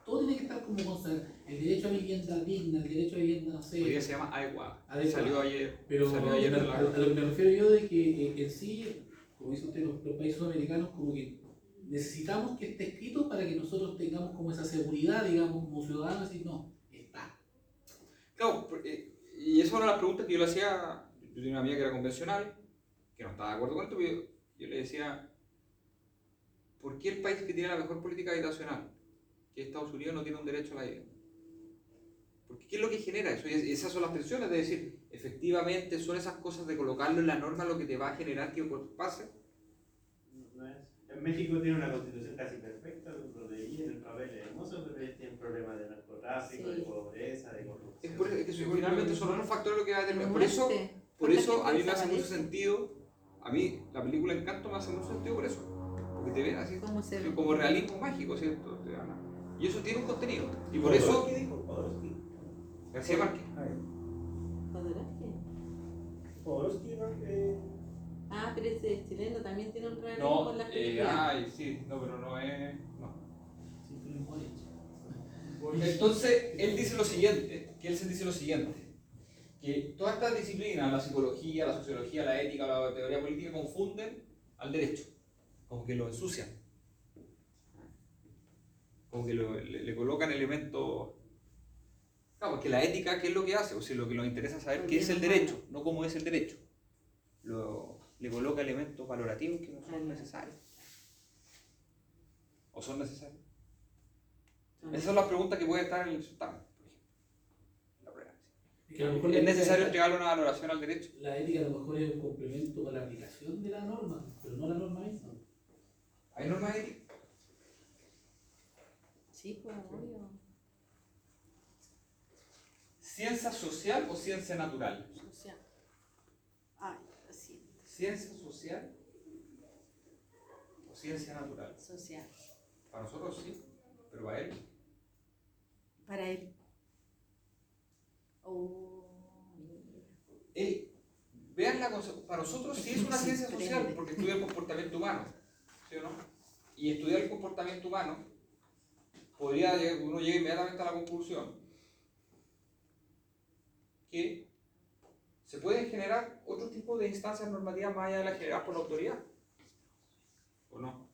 G: todo tiene que estar como consagrado. El derecho a vivienda digna, el derecho a vivienda, no sé.
D: Hoy día se llama adecuada.
G: Adecuada.
D: Salió ayer.
G: Pero
D: salió ayer
G: a,
D: en la-
G: a- a lo que me refiero yo de que eh, en sí, como dice usted, los, los países sudamericanos, como que necesitamos que esté escrito para que nosotros tengamos como esa seguridad, digamos, como ciudadanos, y no, está.
D: Claro, porque- y esa es una de las preguntas que yo le hacía. Yo tenía una amiga que era convencional, que no estaba de acuerdo con esto, pero yo, yo le decía, ¿por qué el país que tiene la mejor política habitacional, que es Estados Unidos, no tiene un derecho a la vivienda? Porque ¿qué es lo que genera eso? Y esas son las tensiones de decir, efectivamente, son esas cosas de colocarlo en la norma lo que te va a generar que pase.
B: No es. En México tiene una constitución casi perfecta, lo leí en el papel es hermoso, pero ellos tienen problemas de narcotráfico,
C: Sí.
B: de pobreza, de
D: Es,
B: corrupción.
D: por, es que eso, finalmente son los factores lo que va a determinar. Por eso,
C: Muerte.
D: por
C: ¿Cuánta
D: eso a
C: gente
D: mí me hace mucho
C: desaparece?
D: sentido, a mí la película Encanto me hace mucho sentido por eso. Porque te ven así,
C: ¿Cómo se ve?
D: como realismo mágico, ¿cierto? Te dan- Y eso tiene un contenido. Y por eso,
B: Jodorowsky dijo, Jodorowsky.
D: García Márquez.
H: Ah, ya.
C: Jodorowsky.
H: Jodorowsky, eh,
C: Ah, pero ese chileno también tiene un realismo
D: No,
C: en las
D: eh,
C: películas.
D: ay, sí, no, pero no es. No.
G: Sí, Philip Morris.
D: Entonces, él dice lo siguiente, que él se dice lo siguiente, que todas estas disciplinas, la psicología, la sociología, la ética, la teoría política, confunden al derecho, como que lo ensucian, como que lo- le, le colocan elementos. Claro, porque la ética, ¿qué es lo que hace? O sea, lo que nos interesa es saber qué es el derecho, no cómo es el derecho. Lo, le coloca elementos valorativos que no son necesarios. ¿O son necesarios? Esas son las preguntas que pueden estar en el certamen, por ejemplo. La prueba.
G: Que a lo mejor la
D: ¿Es
G: ética-
D: necesario entregarle una valoración al derecho?
G: La ética a lo mejor es un complemento para la aplicación de la norma, pero no la norma misma.
D: ¿Hay normas éticas?
C: Sí, pues, obvio.
D: ¿Ciencia social o ciencia natural?
C: Social. Ay, lo siento.
D: ¿Ciencia social o ciencia natural?
C: Social.
D: Para nosotros sí, pero para él.
C: Para él. Oh, mira.
D: Él, vean la cosa, para nosotros sí es una ciencia social porque estudia el comportamiento humano, ¿sí o no? Y estudiar el comportamiento humano, podría, llegar- uno llega inmediatamente a la conclusión que se pueden generar otro tipo de instancias normativas más allá de las generadas por la autoridad, ¿o no?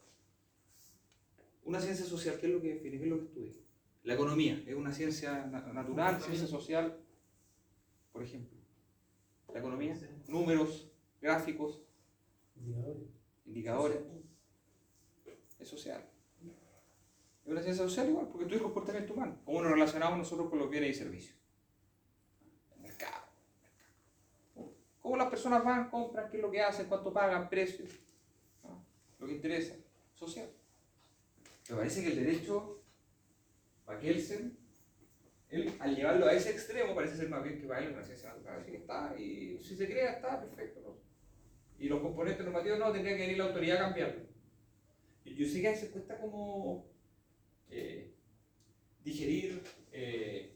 D: Una ciencia social, ¿qué es lo que define? ¿Qué es lo que estudia? La economía, ¿es una ciencia na- natural, ciencia social? Por ejemplo, la economía, números, gráficos,
H: indicadores.
D: indicadores, es social. Es una ciencia social igual, porque estudia el comportamiento humano, cómo nos relacionamos nosotros con los bienes y servicios. El mercado. Cómo las personas van, compran, qué es lo que hacen, cuánto pagan, precios, ¿no? Lo que interesa, social. Me parece que el derecho, para Kelsen, él, al llevarlo a ese extremo, parece ser más bien que para él una ciencia natural. Así que está, y si se crea, está perfecto, ¿no? Y los componentes normativos no, tendría que venir la autoridad a cambiarlo. Y yo sé que a veces cuesta como eh, digerir eh,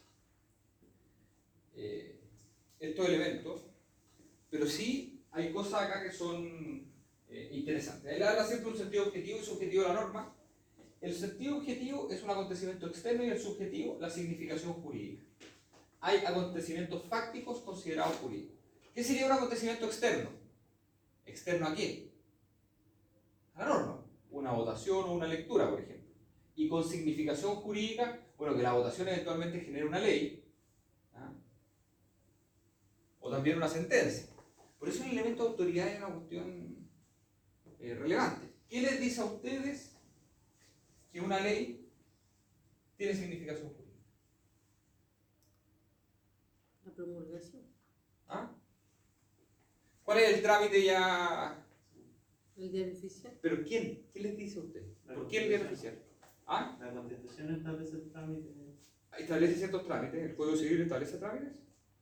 D: eh, estos elementos, pero sí hay cosas acá que son eh, interesantes. Él habla siempre de un sentido objetivo y subjetivo de la norma. El sentido objetivo es un acontecimiento externo y el subjetivo la significación jurídica. Hay acontecimientos fácticos considerados jurídicos. ¿Qué sería un acontecimiento externo? ¿Externo a qué? A la norma. Una votación o una lectura, por ejemplo. Y con significación jurídica, bueno, que la votación eventualmente genere una ley, ¿ah? O también una sentencia. Por eso el elemento de autoridad es una cuestión eh, relevante. ¿Qué les dice a ustedes que una ley tiene significación jurídica?
C: La promulgación.
D: ¿Ah? ¿Cuál es el trámite ya?
C: El diario oficial.
D: ¿Pero quién? ¿Qué les dice a ustedes? ¿Por qué el diario oficial? ¿Ah?
B: La Constitución establece el trámite.
D: Establece ciertos trámites. ¿El Código Civil establece trámites?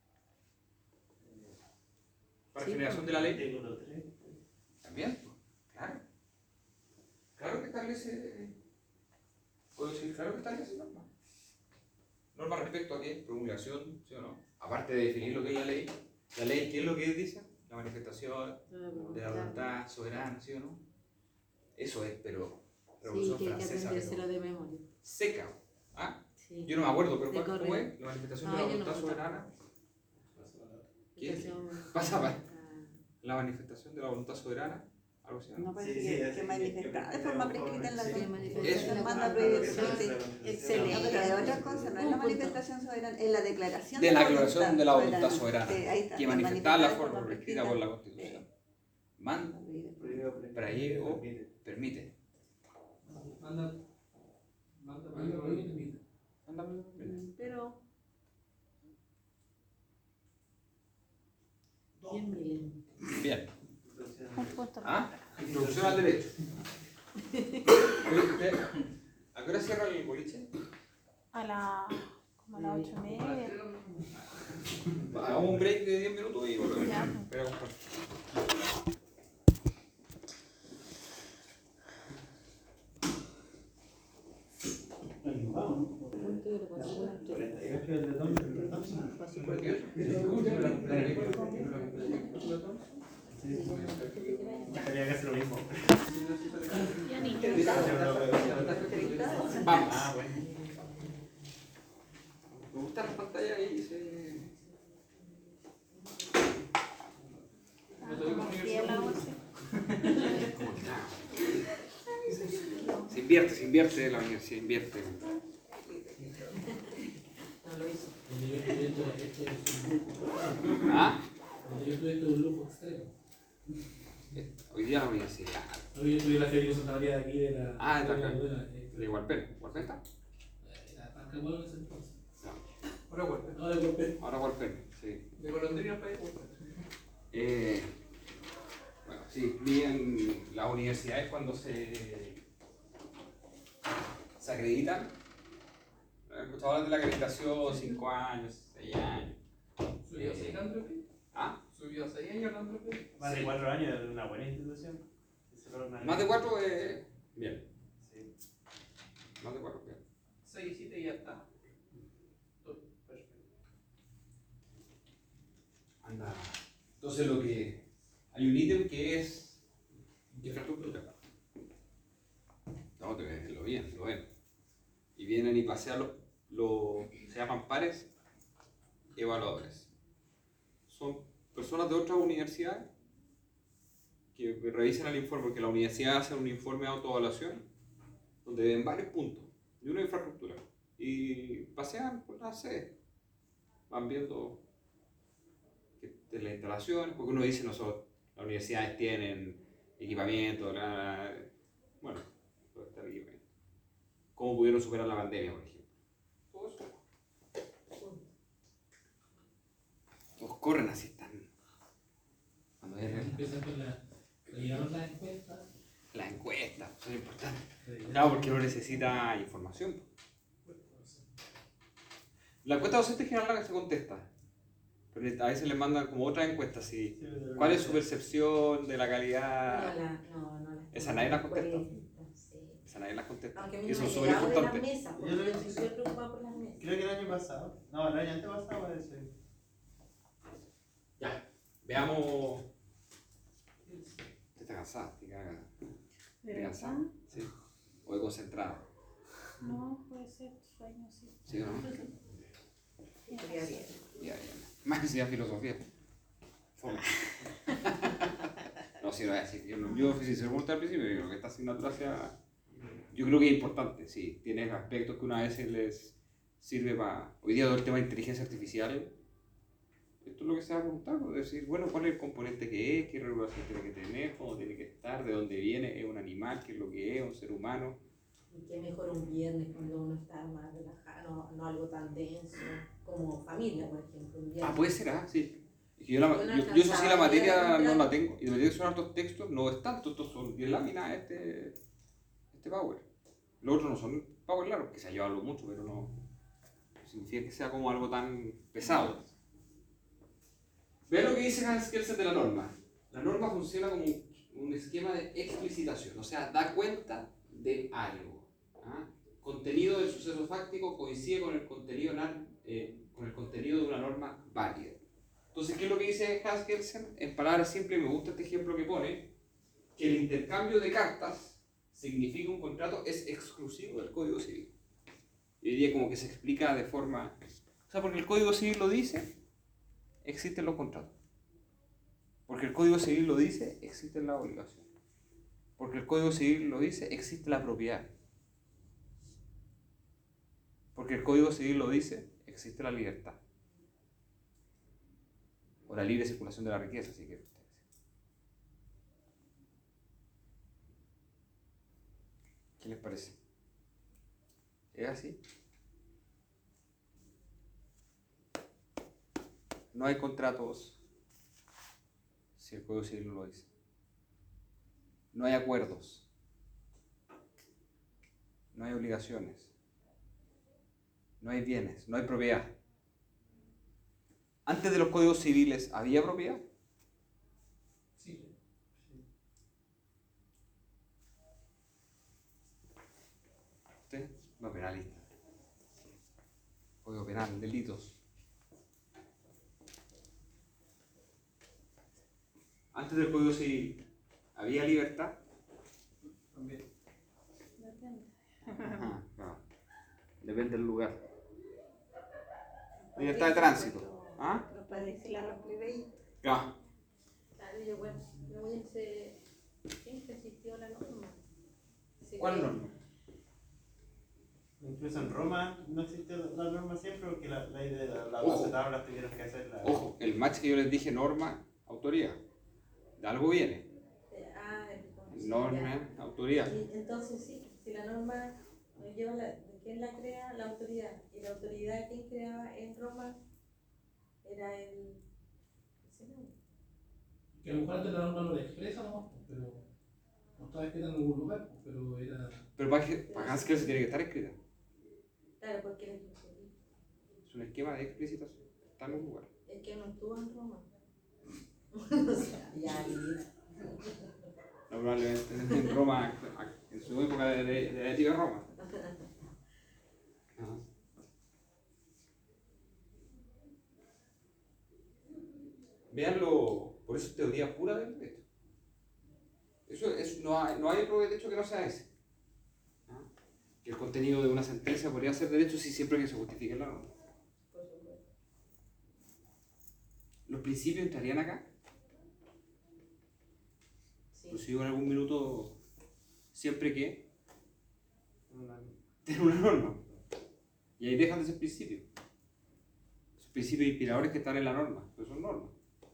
D: ¿Para
C: Sí,
D: generación
C: pues.
D: de la ley?
B: Artículo tres.
D: También, pues, claro. Claro que establece. Código Civil, claro que establece normas. Normas respecto a qué? Promulgación, ¿sí o no? Aparte de definir lo que es la ley. ¿La ley qué es lo que dice? La manifestación de la voluntad soberana, ¿sí o no? Eso es, pero
C: Sí,
D: Revolución
C: que hay que
D: Francesa.
C: aprendérselo
D: pero-
C: de memoria.
D: seca. ¿Ah?
C: Sí.
D: Yo no me acuerdo, pero
C: De
D: ¿cuál
C: correr.
D: fue? La manifestación
C: No,
D: de la
C: yo no
D: voluntad
C: me acuerdo.
D: soberana. ¿Qué?
C: Entonces,
D: Pasa, pasa.
C: ah,
D: La manifestación de la voluntad soberana. Algo así, ¿no?
F: No parece
B: Sí, sí,
F: que,
B: así
F: que
B: que-
F: manifestar de
B: que-
F: forma
B: que-
F: prescrita en la
B: sí,
F: ley.
C: manifestación
F: Se manda a
C: de-
F: prohibir,
C: Sí.
F: sí.
C: Excelente.
F: No, pero es otra cosa, no es
C: Un
F: la
C: punto.
F: manifestación soberana, es la declaración
D: De la declaración de la voluntad soberana,
F: Sí, ahí está,
D: que
F: de
D: manifestada la
F: manifestar de
D: forma prescrita por la Constitución. Manda, prohíbe o permite.
E: Manda, manda,
G: Manda,
E: manda,
G: prohíbe, permite.
D: Manda, permite.
C: Pero. Bien, bien.
D: Bien.
A: Un punto.
D: ¿Ah? Introducción al derecho. ¿A qué hora cierra el boliche?
A: A la, como a las ocho y media.
D: Hagamos un break de diez minutos y volvemos.
A: Ya.
D: Voy a comprar.
H: Vamos, ¿no?
B: cuarenta y ocho del de Tom, del de Tom. Tenía que hacer lo mismo.
D: Vamos.
B: Ah, bueno.
D: Me gusta la pantalla ahí. Se...
A: Y el agua, sí.
D: Se invierte, se invierte la universidad, invierte.
C: No lo hizo.
G: Donde yo estudié esto, esto es un-
D: ¿Ah?
G: donde yo estudié esto es un lujo extremo.
D: Hoy día la universidad.
G: No, yo estudié la Feria de Santa María de aquí de la.
D: Ah, de
G: de la-
D: acá.
G: de la- de-
D: De Gualpén. ¿Gualpén está?
G: Era Parque Bueno en ese entonces.
E: Ahora vuelve.
G: No, de golpe.
D: Ahora Gualpén, sí.
E: De golondrina para ahí.
D: Eh, bueno, sí, vi en las universidades cuando se, se acreditan. He escuchado hablar de la acreditación, cinco años, seis años.
E: Subió a seis años,
D: ¿Ah?
E: subió a seis años hablando de
B: Más de cuatro años de una buena institución. Se logra una-
D: Más de cuatro es bien.
B: Sí.
D: Más de cuatro, bien.
E: seis, siete y ya está. Todo, perfecto.
D: Anda. Entonces lo que hay un ítem que es infraestructura. No, te voy a decirlo bien, lo ven. Y vienen y pasean los, los se llaman pares evaluadores. Son personas de otras universidades que revisan el informe, porque la universidad hace un informe de autoevaluación donde ven varios puntos de una infraestructura y pasean por la sede, van viendo que- de las instalaciones, porque uno dice nosotros, las universidades tienen equipamiento, la- la- bueno, todo está el equipamiento. ¿Cómo pudieron superar la pandemia, por ejemplo? Todo eso. Todos corren así, están. Cuando es
G: Empieza con la. Llegaron las encuestas.
D: las encuestas, son importantes. Claro, porque uno necesita información. La encuesta docente en general la que se contesta, pero a veces le mandan como otras encuestas, ¿sí?
B: Sí, pero-
D: ¿Cuál es su percepción de la
C: No,
D: calidad?
C: la, no, no la.
D: Esa nadie la contesta.
C: Sí.
D: Esa nadie las contesta.
C: Aunque a mí
D: Y
C: no
D: eso
C: me
D: es
C: ha
D: súper
C: llegado de las
D: importante.
C: mesas, porque
B: Yo lo-
C: yo sí estoy preocupada por las mesas.
B: Creo que el año pasado. No, el año antepasado parece.
D: Ya, veamos. Usted está cansada, está cansada.
A: ¿De
D: ¿Está
A: verdad?
D: cansada? Sí. O de concentrada.
A: No, puede ser sueño, sí.
D: ¿Sí o no?
C: Estaría bien.
D: Ya, ya. Más que sea filosofía. Fome. No, sí, lo voy a decir. Yo, no- yo si se lo pregunté al principio, yo creo que esta asignatura sea. Yo creo que es importante, sí. Tiene aspectos que una vez les sirve para. Hoy día todo el tema de inteligencia artificial. Esto es lo que se va a preguntar, pues, decir, bueno, ¿cuál es el componente que es? ¿Qué regulación tiene que tener? ¿Cómo tiene que estar? ¿De dónde viene? ¿Es un animal? ¿Qué es lo que es? ¿Un ser humano?
C: Y qué mejor un viernes cuando uno está más relajado, no, no algo tan denso como familia, por ejemplo. Un viernes.
D: Ah, puede ser, ah, sí. Es que yo, la,
C: Yo no
D: yo, yo eso sí la
C: alcanzaba a
D: materia
C: leer
D: no
C: temprano.
D: la tengo. Y de que son hartos textos, no es tanto. Estos son diez láminas este, este Power. Los otros no son Power largos, que se ha llevado mucho, pero no significa que sea como algo tan pesado. Vean lo que dice Hans Kelsen de la norma. La norma funciona como un, un esquema de explicitación, o sea, da cuenta de algo. ¿Ah? Contenido del suceso fáctico coincide con el contenido, nar- eh, con el contenido de una norma válida. Entonces, ¿qué es lo que dice Hans Kelsen? En palabras simples, me gusta este ejemplo que pone, que el intercambio de cartas significa un contrato, es exclusivo del Código Civil. Yo diría como que se explica de forma... O sea, porque el Código Civil lo dice, existen los contratos. Porque el Código Civil lo dice, existen las obligaciones. Porque el Código Civil lo dice, existe la propiedad. Porque el Código Civil lo dice, existe la libertad. O la libre circulación de la riqueza, si quiere usted decir. ¿Qué les parece? ¿Es así? No hay contratos si el Código Civil no lo dice. No hay acuerdos. No hay obligaciones. No hay bienes, no hay propiedad. Antes de los códigos civiles, ¿había propiedad?
G: Sí.
D: ¿Usted? No, penalista. Código penal, delitos. Antes del Código Civil, ¿había libertad?
E: También.
D: Ajá, claro. Depende del lugar. Libertad de tránsito. ¿Ah?
F: No parece la plebeya.
D: Ya.
C: Claro, yo bueno, no voy a ser, siempre existió la norma. Se
D: ¿Cuál
C: cree-
D: norma?
B: Incluso en Roma no existió la norma siempre porque la ley de la- las
D: Ojo.
B: doce tablas tuvieron que hacerla.
D: Ojo, el match que yo les dije, norma, autoría. De algo viene.
C: eh, Ah, el
D: Norma, autoría.
C: Y entonces sí, si la norma nos lleva la, de quién la crea, la autoridad. Y la autoridad, ¿quién creaba en Roma? Era el, el Senado.
G: Que a lo mejor antes la norma no la expresa nomás, pues, pero no estaba escrita en algún lugar, pues, pero era...
D: Pero para que para que se tiene que estar escrita.
C: Claro, porque era el que escribía.
D: Es un esquema de explicitación. Está en un lugar.
C: El que no estuvo en Roma. O sea, ya, mira.
D: No, probablemente en Roma, en su época de, de, de la antigua Roma. Ajá. Veanlo, por eso es teoría pura del derecho. Eso es, no, hay, no hay otro derecho que no sea ese. ¿Ah? Que el contenido de una sentencia podría ser derecho si siempre que se justifique la norma.
C: Por supuesto.
D: ¿Los principios entrarían acá?
C: Sí.
D: Inclusive en algún minuto, siempre que
B: Una-
D: tener una norma. Y ahí dejan de ser principios. Los principios inspiradores que están en la norma, pero son normas.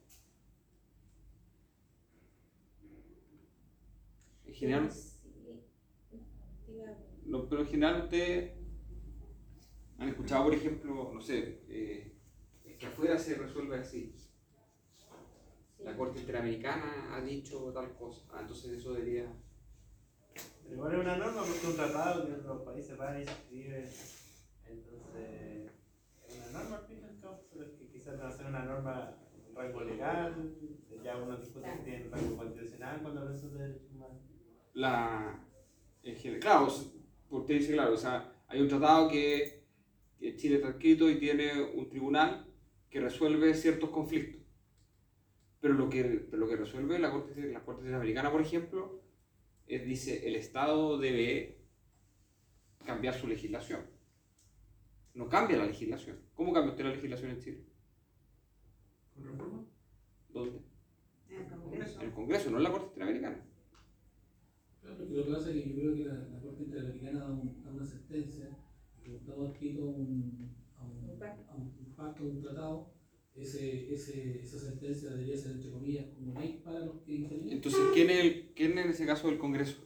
D: En general,
C: Sí. Diga,
D: no, pero en general ustedes han escuchado, por ejemplo, no sé, eh, es que afuera se resuelve así.
C: sí.
D: La Corte Interamericana ha dicho tal cosa. Ah, entonces eso debería...
B: Pero igual es una norma porque es un tratado que los países van y se escriben. Entonces, es una norma al fin y al cabo, solo es que quizás no hacer una norma en rango legal, ya uno discute que tiene rango constitucional cuando hablan de derechos humanos.
D: La, en general, claro, usted dice, claro, o sea, hay un tratado que, que Chile está escrito y tiene un tribunal que resuelve ciertos conflictos. Pero lo que, pero lo que resuelve la Corte, la Corte Interamericana, por ejemplo, es, dice, el Estado debe cambiar su legislación. No cambia la legislación. ¿Cómo cambia usted la legislación en Chile?
G: ¿Con reforma?
D: ¿Dónde?
F: En el Congreso.
D: En el Congreso, no en la Corte Interamericana.
G: Claro, porque lo que pasa es que yo creo que la, la Corte Interamericana da, un- da una sentencia, que el Estado adscrito a un, a un,
C: Un pacto.
G: a un, un pacto, un tratado, ese, ese, esa sentencia debería ser, entre comillas, como ley para los que intervienen.
D: Entonces, ¿quién es, el, quién es en ese caso el Congreso?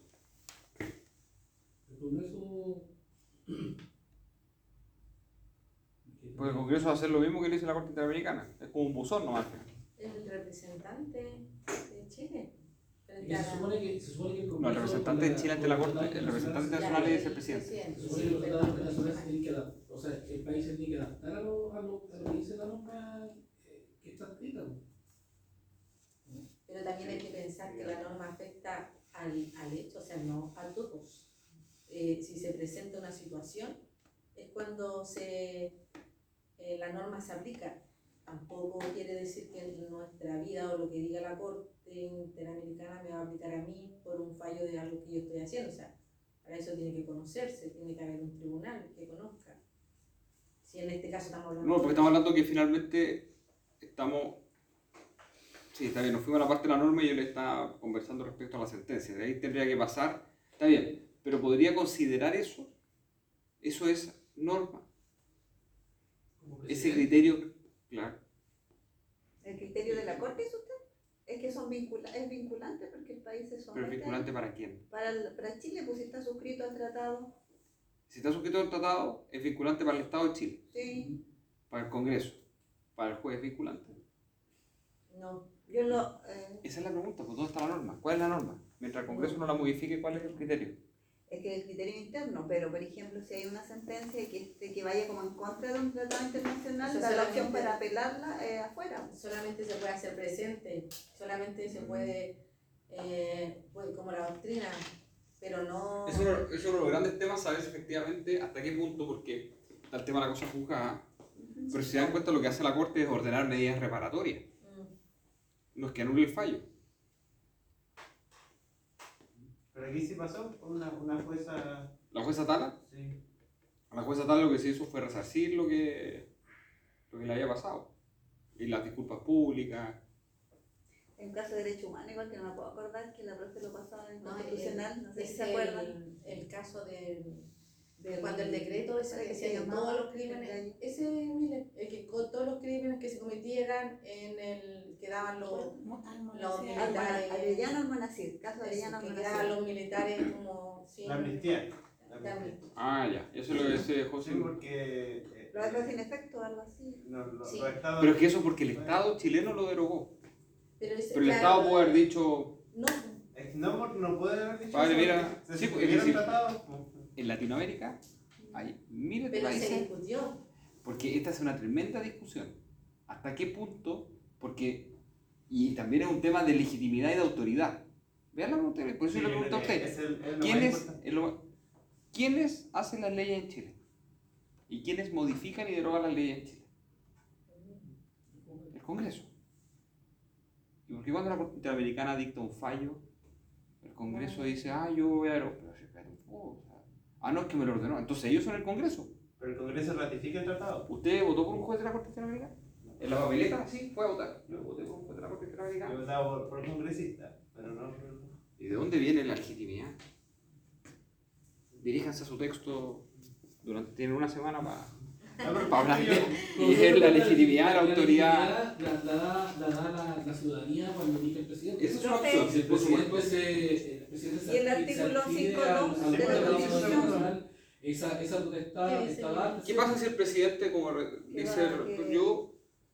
G: El Congreso...
D: Porque el Congreso va a hacer lo mismo que le dice la Corte Interamericana. Es como un buzón nomás.
C: El representante de Chile. Frente
G: Y
C: a
G: se
C: la-
G: supone que, se supone que el
D: No, el
G: Congreso,
D: representante de
G: la-
D: Chile ante la
G: los
D: Corte,
G: tratados
D: el representante
G: internacionales,
D: nacional es el presidente.
G: se supone que los tratados internacionales se tienen que adaptar, o sea, el país se tiene que adaptar a lo, a lo, a lo que dice la norma eh, que está escrita.
C: Pero también hay que pensar que la norma afecta al, al hecho, o sea, no a todos. Eh, si se presenta una situación, es cuando se, eh, la norma se aplica. Tampoco quiere decir que en nuestra vida o lo que diga la Corte Interamericana me va a aplicar a mí por un fallo de algo que yo estoy haciendo. O sea, Para eso tiene que conocerse, tiene que haber un tribunal que conozca. Si en este caso estamos hablando...
D: No, porque estamos hablando que finalmente estamos... Sí, está bien, nos fuimos a la parte de la norma y yo le estaba conversando respecto a la sentencia. De ahí tendría que pasar, está bien, pero ¿podría considerar eso? Eso es norma. Ese criterio, claro.
F: ¿El criterio de la Corte es usted? Es que son vincula es vinculante porque el país se
D: ¿Pero
F: somete.
D: es vinculante para quién?
F: Para, el- para Chile, pues si está suscrito al tratado.
D: Si está suscrito al tratado, es vinculante para el Estado de Chile,
F: Sí.
D: para el Congreso, para el juez es vinculante.
C: No.
F: Yo lo. eh,
D: Esa es la pregunta, pues ¿dónde está la norma? ¿Cuál es la norma? Mientras el Congreso no la modifique, ¿cuál es el criterio?
F: es que el criterio interno, pero por ejemplo, si hay una sentencia que, este, que vaya como en contra de un tratado internacional,
C: Eso
F: la
C: solamente-
F: opción para apelarla es afuera.
C: Solamente se puede hacer presente, solamente se puede, eh, pues, como la doctrina, pero no...
D: Es uno, es uno de los grandes temas, saber efectivamente hasta qué punto, porque está el tema de la cosa juzgada, pero si se dan cuenta lo que hace la Corte es ordenar medidas reparatorias,
C: Mm.
D: no es que anule el fallo.
B: Pero aquí sí pasó, una, una jueza.
D: La jueza Tala,
B: Sí.
D: a la jueza Tala lo que se hizo fue resarcir lo que, lo que le había pasado, y las disculpas públicas.
F: En caso de derecho humano, igual que no me puedo acordar que la profe lo pasaba en
C: No,
F: constitucional, no sé si
C: es
F: se acuerdan.
C: el, el caso de, de
F: Del-
C: cuando el decreto ese
F: para
C: que
F: que
C: se
F: se
C: hayan
F: llamaba
C: todos los
F: el
C: crímenes,
F: gallo.
C: ese, mire, el que con todos los crímenes que se cometieran en el que daban los, los
F: Almona-
C: militares,
F: Arellano Almonacid, caso de
C: eso,
F: Arellano
C: que quedaban
F: Almonacid.
C: los militares como sin,
B: La amnistía. La
C: de
B: amnistía.
C: amnistía.
D: Ah, ya, eso es lo que dice José.
B: Sí, porque. eh,
F: Lo dejó sin efecto o algo así.
B: no, lo-
C: Sí.
B: los estados-
D: Pero es que eso porque el Estado chileno lo derogó.
C: Pero, ese,
D: Pero el
C: claro,
D: Estado puede haber dicho,
C: no,
B: Es que no, no puede haber dicho
D: Padre,
B: eso,
D: mira,
B: porque se
D: sí, pues,
B: suscribieron
D: es decir-
B: tratados, pues.
D: en Latinoamérica hay miles de
C: pero se
D: países,
C: discutió.
D: porque esta es una tremenda discusión. ¿Hasta qué punto? Porque, y también es un tema de legitimidad y de autoridad. Vean la pregunta, por eso
B: Sí,
D: le pregunto a
B: es-
D: usted.
B: es el- es lo
D: ¿Quién
B: más
D: es,
B: importante.
D: es lo- ¿Quiénes hacen las leyes en Chile? ¿Y quiénes modifican y derogan las leyes en Chile? El Congreso. ¿Y por qué cuando la Corte Interamericana dicta un fallo, el Congreso dice, ah, yo voy a derogar? Pero espérate un poco, o sea, ah, no, es que me lo ordenó. Entonces ellos son el Congreso.
B: Pero el Congreso ratifica el tratado.
D: ¿Usted votó por un juez de la Corte Interamericana? ¿En la papeleta? Sí, fue a votar. Yo voté por un juez de la Corte
B: Yo
D: Interamericana.
B: votaba por, por congresista, pero no por.
D: ¿Y de dónde viene la legitimidad? Diríjanse a su texto durante tienen una semana para para hablar de y es la legitimidad, la autoridad.
G: La, la, da- la da la, la ciudadanía cuando elige el presidente.
D: Esa es una
F: Profe,
D: opción,
G: Si el
D: por
G: presidente
D: supuesto.
G: se, el presidente se
F: Y el
G: adhi- se
F: artículo
G: adhiere
F: cinco
G: al-
F: dos
G: al
F: de la
G: Tratado
F: Constitución.
G: Internacional, esa, esa potestad
C: ¿Qué dice?
G: está dada.
D: ¿Qué pasa si el presidente, como re-
F: Que
D: dice
F: va, que-
D: yo,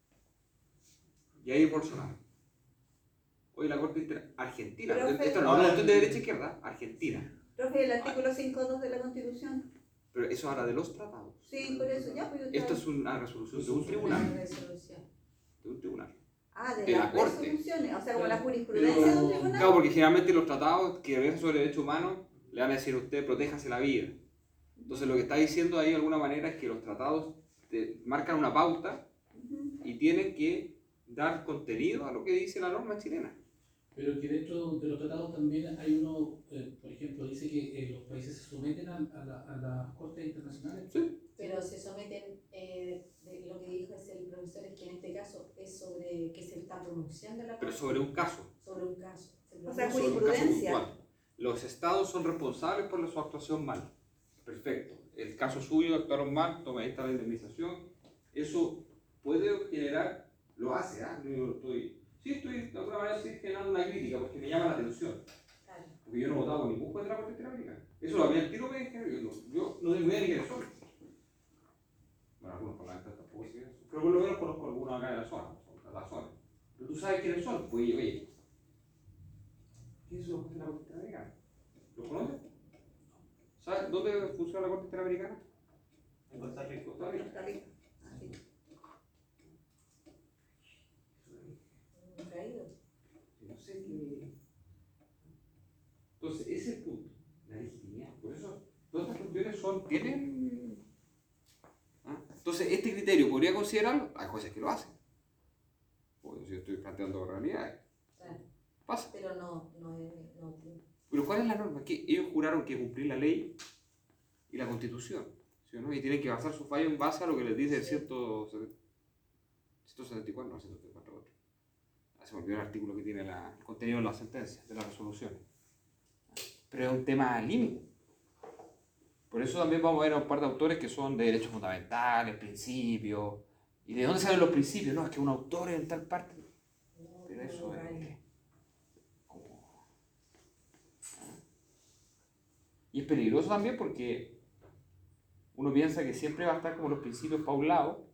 D: Jair Bolsonaro, hoy la Corte Inter- Argentina,
F: Profe.
D: esto no es una cuestión de derecha e izquierda, Argentina,
F: Profe, el artículo cinco dos de la Constitución.
D: pero eso habla de los tratados.
F: Sí, por eso ya, pues yo
D: Esto
F: estaba-
D: es una resolución de un
C: Una
D: tribunal,
C: resolución.
D: de un tribunal.
F: Ah, de,
D: de la
F: las
D: Corte.
F: resoluciones, o sea, como la
G: Pero-
F: jurisprudencia de un tribunal.
D: Claro, porque generalmente los tratados que versan sobre derechos humanos le van a decir a usted, protéjase la vida. Entonces lo que está diciendo ahí de alguna manera es que los tratados te marcan una pauta
F: Ujú.
D: y tienen que dar contenido a lo que dice la norma chilena.
G: Pero que dentro de los tratados también hay uno, eh, por ejemplo, dice que eh, los países se someten a, a, la- a las cortes internacionales.
D: Sí.
C: Pero se someten, eh, de lo que dijo es el profesor, es que en este caso es sobre que se está pronunciando la
D: Pero
C: Corte,
D: sobre un caso,
C: sobre un caso. Se
F: O sea,
C: pronuncia.
D: sobre un caso
F: jurisprudencia.
D: puntual. Los estados son responsables por su actuación mal. Perfecto. El caso suyo, actuaron mal, toma ahí está la indemnización. Eso puede generar, lo hace, ¿ah? Yo estoy, sí estoy de alguna manera sí generando una crítica porque me llama la atención.
C: Claro.
D: Porque yo no he votado con ningún juez de la Corte Interamericana. Eso lo había el tiro me dijeron, yo no, yo no tengo idea ni quiénes son. Bueno, algunos parlamentarios tampoco sé quiénes son, pero por lo menos conozco algunos acá de la zona, son de la zona. Pero tú sabes quiénes son, pues oye, ¿quiénes son los jueces de la Corte Interamericana? ¿Los conoces? ¿Sabes dónde funciona la Corte Interamericana?
B: En Costa Rica.
D: Costa Rica.
F: Costa Rica. Ah, sí.
C: Un caído.
D: No sé qué. Entonces, ese es el punto, la legitimidad. Por eso, todas estas cuestiones son, tienen. ¿Ah? Entonces, este criterio podría considerarlo. Hay jueces que lo hacen. Pues yo estoy planteando realidades.
C: Claro.
D: Pasa.
C: Pero no, no es, no tiene.
D: Pero ¿cuál es la norma? Que ellos juraron que cumplir la ley y la constitución, ¿sí o no? Y tienen que basar su fallo en base a lo que les dice el ciento setenta y cuatro, no, ciento setenta y cuatro, otro. Se me olvidó el artículo que tiene la, el contenido de las sentencias, de las resoluciones. Pero es un tema límite. Por eso también vamos a ver a un par de autores que son de derechos fundamentales, principios. ¿Y de dónde salen los principios? No, es que un autor en tal parte. Pero eso es como... Y es peligroso también porque uno piensa que siempre va a estar como los principios para un lado.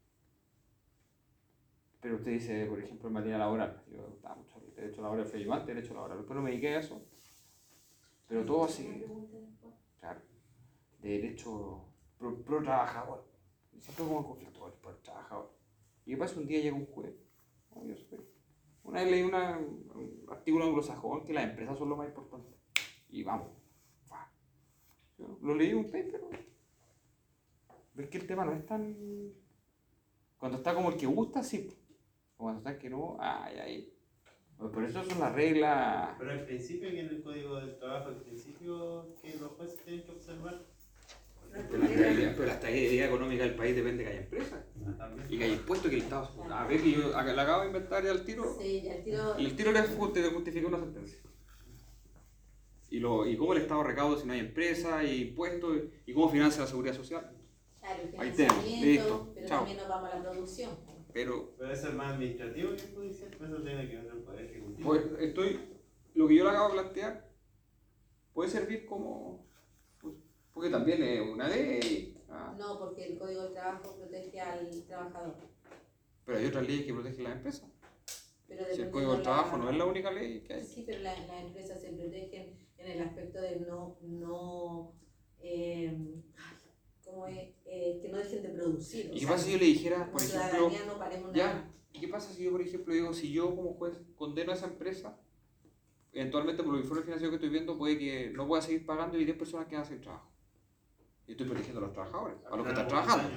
D: Pero usted dice, por ejemplo, en materia laboral. Yo estaba mucho el derecho laboral, fui ayudante, derecho laboral. Después no me dediqué a eso. Pero todo así. Claro. De derecho pro, pro trabajador. Siempre como en conflicto por el trabajador. Y qué pasa, un día llega un juez. Oh, yo sé. Una vez leí una, un artículo anglosajón que las empresas son lo más importante. Y vamos. Yo lo leí en un paper. Ves que el tema no es tan... Cuando está como el que gusta, sí. Cuando está el que no, ay, ay. Por eso son las reglas.
B: Pero al principio, que en el Código del Trabajo, al principio, que los jueces tienen que observar.
D: Pero la estabilidad, pero la estabilidad económica del país depende de que haya empresas.
B: Ah, también.
D: Y que haya impuestos que el Estado... A ver, que yo la acabo de inventar ya al tiro.
C: Sí, al tiro.
D: Y el tiro le justifica una sentencia. Y, lo, y cómo el Estado recauda si no hay empresas, y impuestos, y cómo financia la seguridad social.
C: Claro, el
D: Ahí tenemos,
C: financiamiento,
D: listo,
C: pero
D: chao.
C: también nos vamos a la producción.
D: Pero,
B: Pero eso es más administrativo que judicial, pues eso tiene que ver el Poder Ejecutivo.
D: pues, estoy, lo que yo le acabo de plantear puede servir como... Pues, porque también es una ley. Ah,
C: No, porque el Código del Trabajo protege al trabajador.
D: pero hay otras leyes que protegen las empresas.
C: Pero
D: Si el
C: dependiendo
D: Código del
C: la-
D: Trabajo no es la única ley que hay.
C: Sí, pero la- las empresas se protegen en el aspecto de no, no eh, ¿cómo es? Eh, que no dejen de producir.
D: ¿Y
C: o
D: qué
C: sea,
D: pasa si yo le dijera,
C: como
D: por ejemplo,
C: ciudadanía no paremos
D: ya,
C: nada.
D: ¿y qué pasa si yo, por ejemplo, digo, si yo como juez condeno a esa empresa, eventualmente por los informes financieros que estoy viendo, puede que no pueda seguir pagando y diez personas quedan sin trabajo? Y estoy protegiendo a los trabajadores, a los que están trabajando.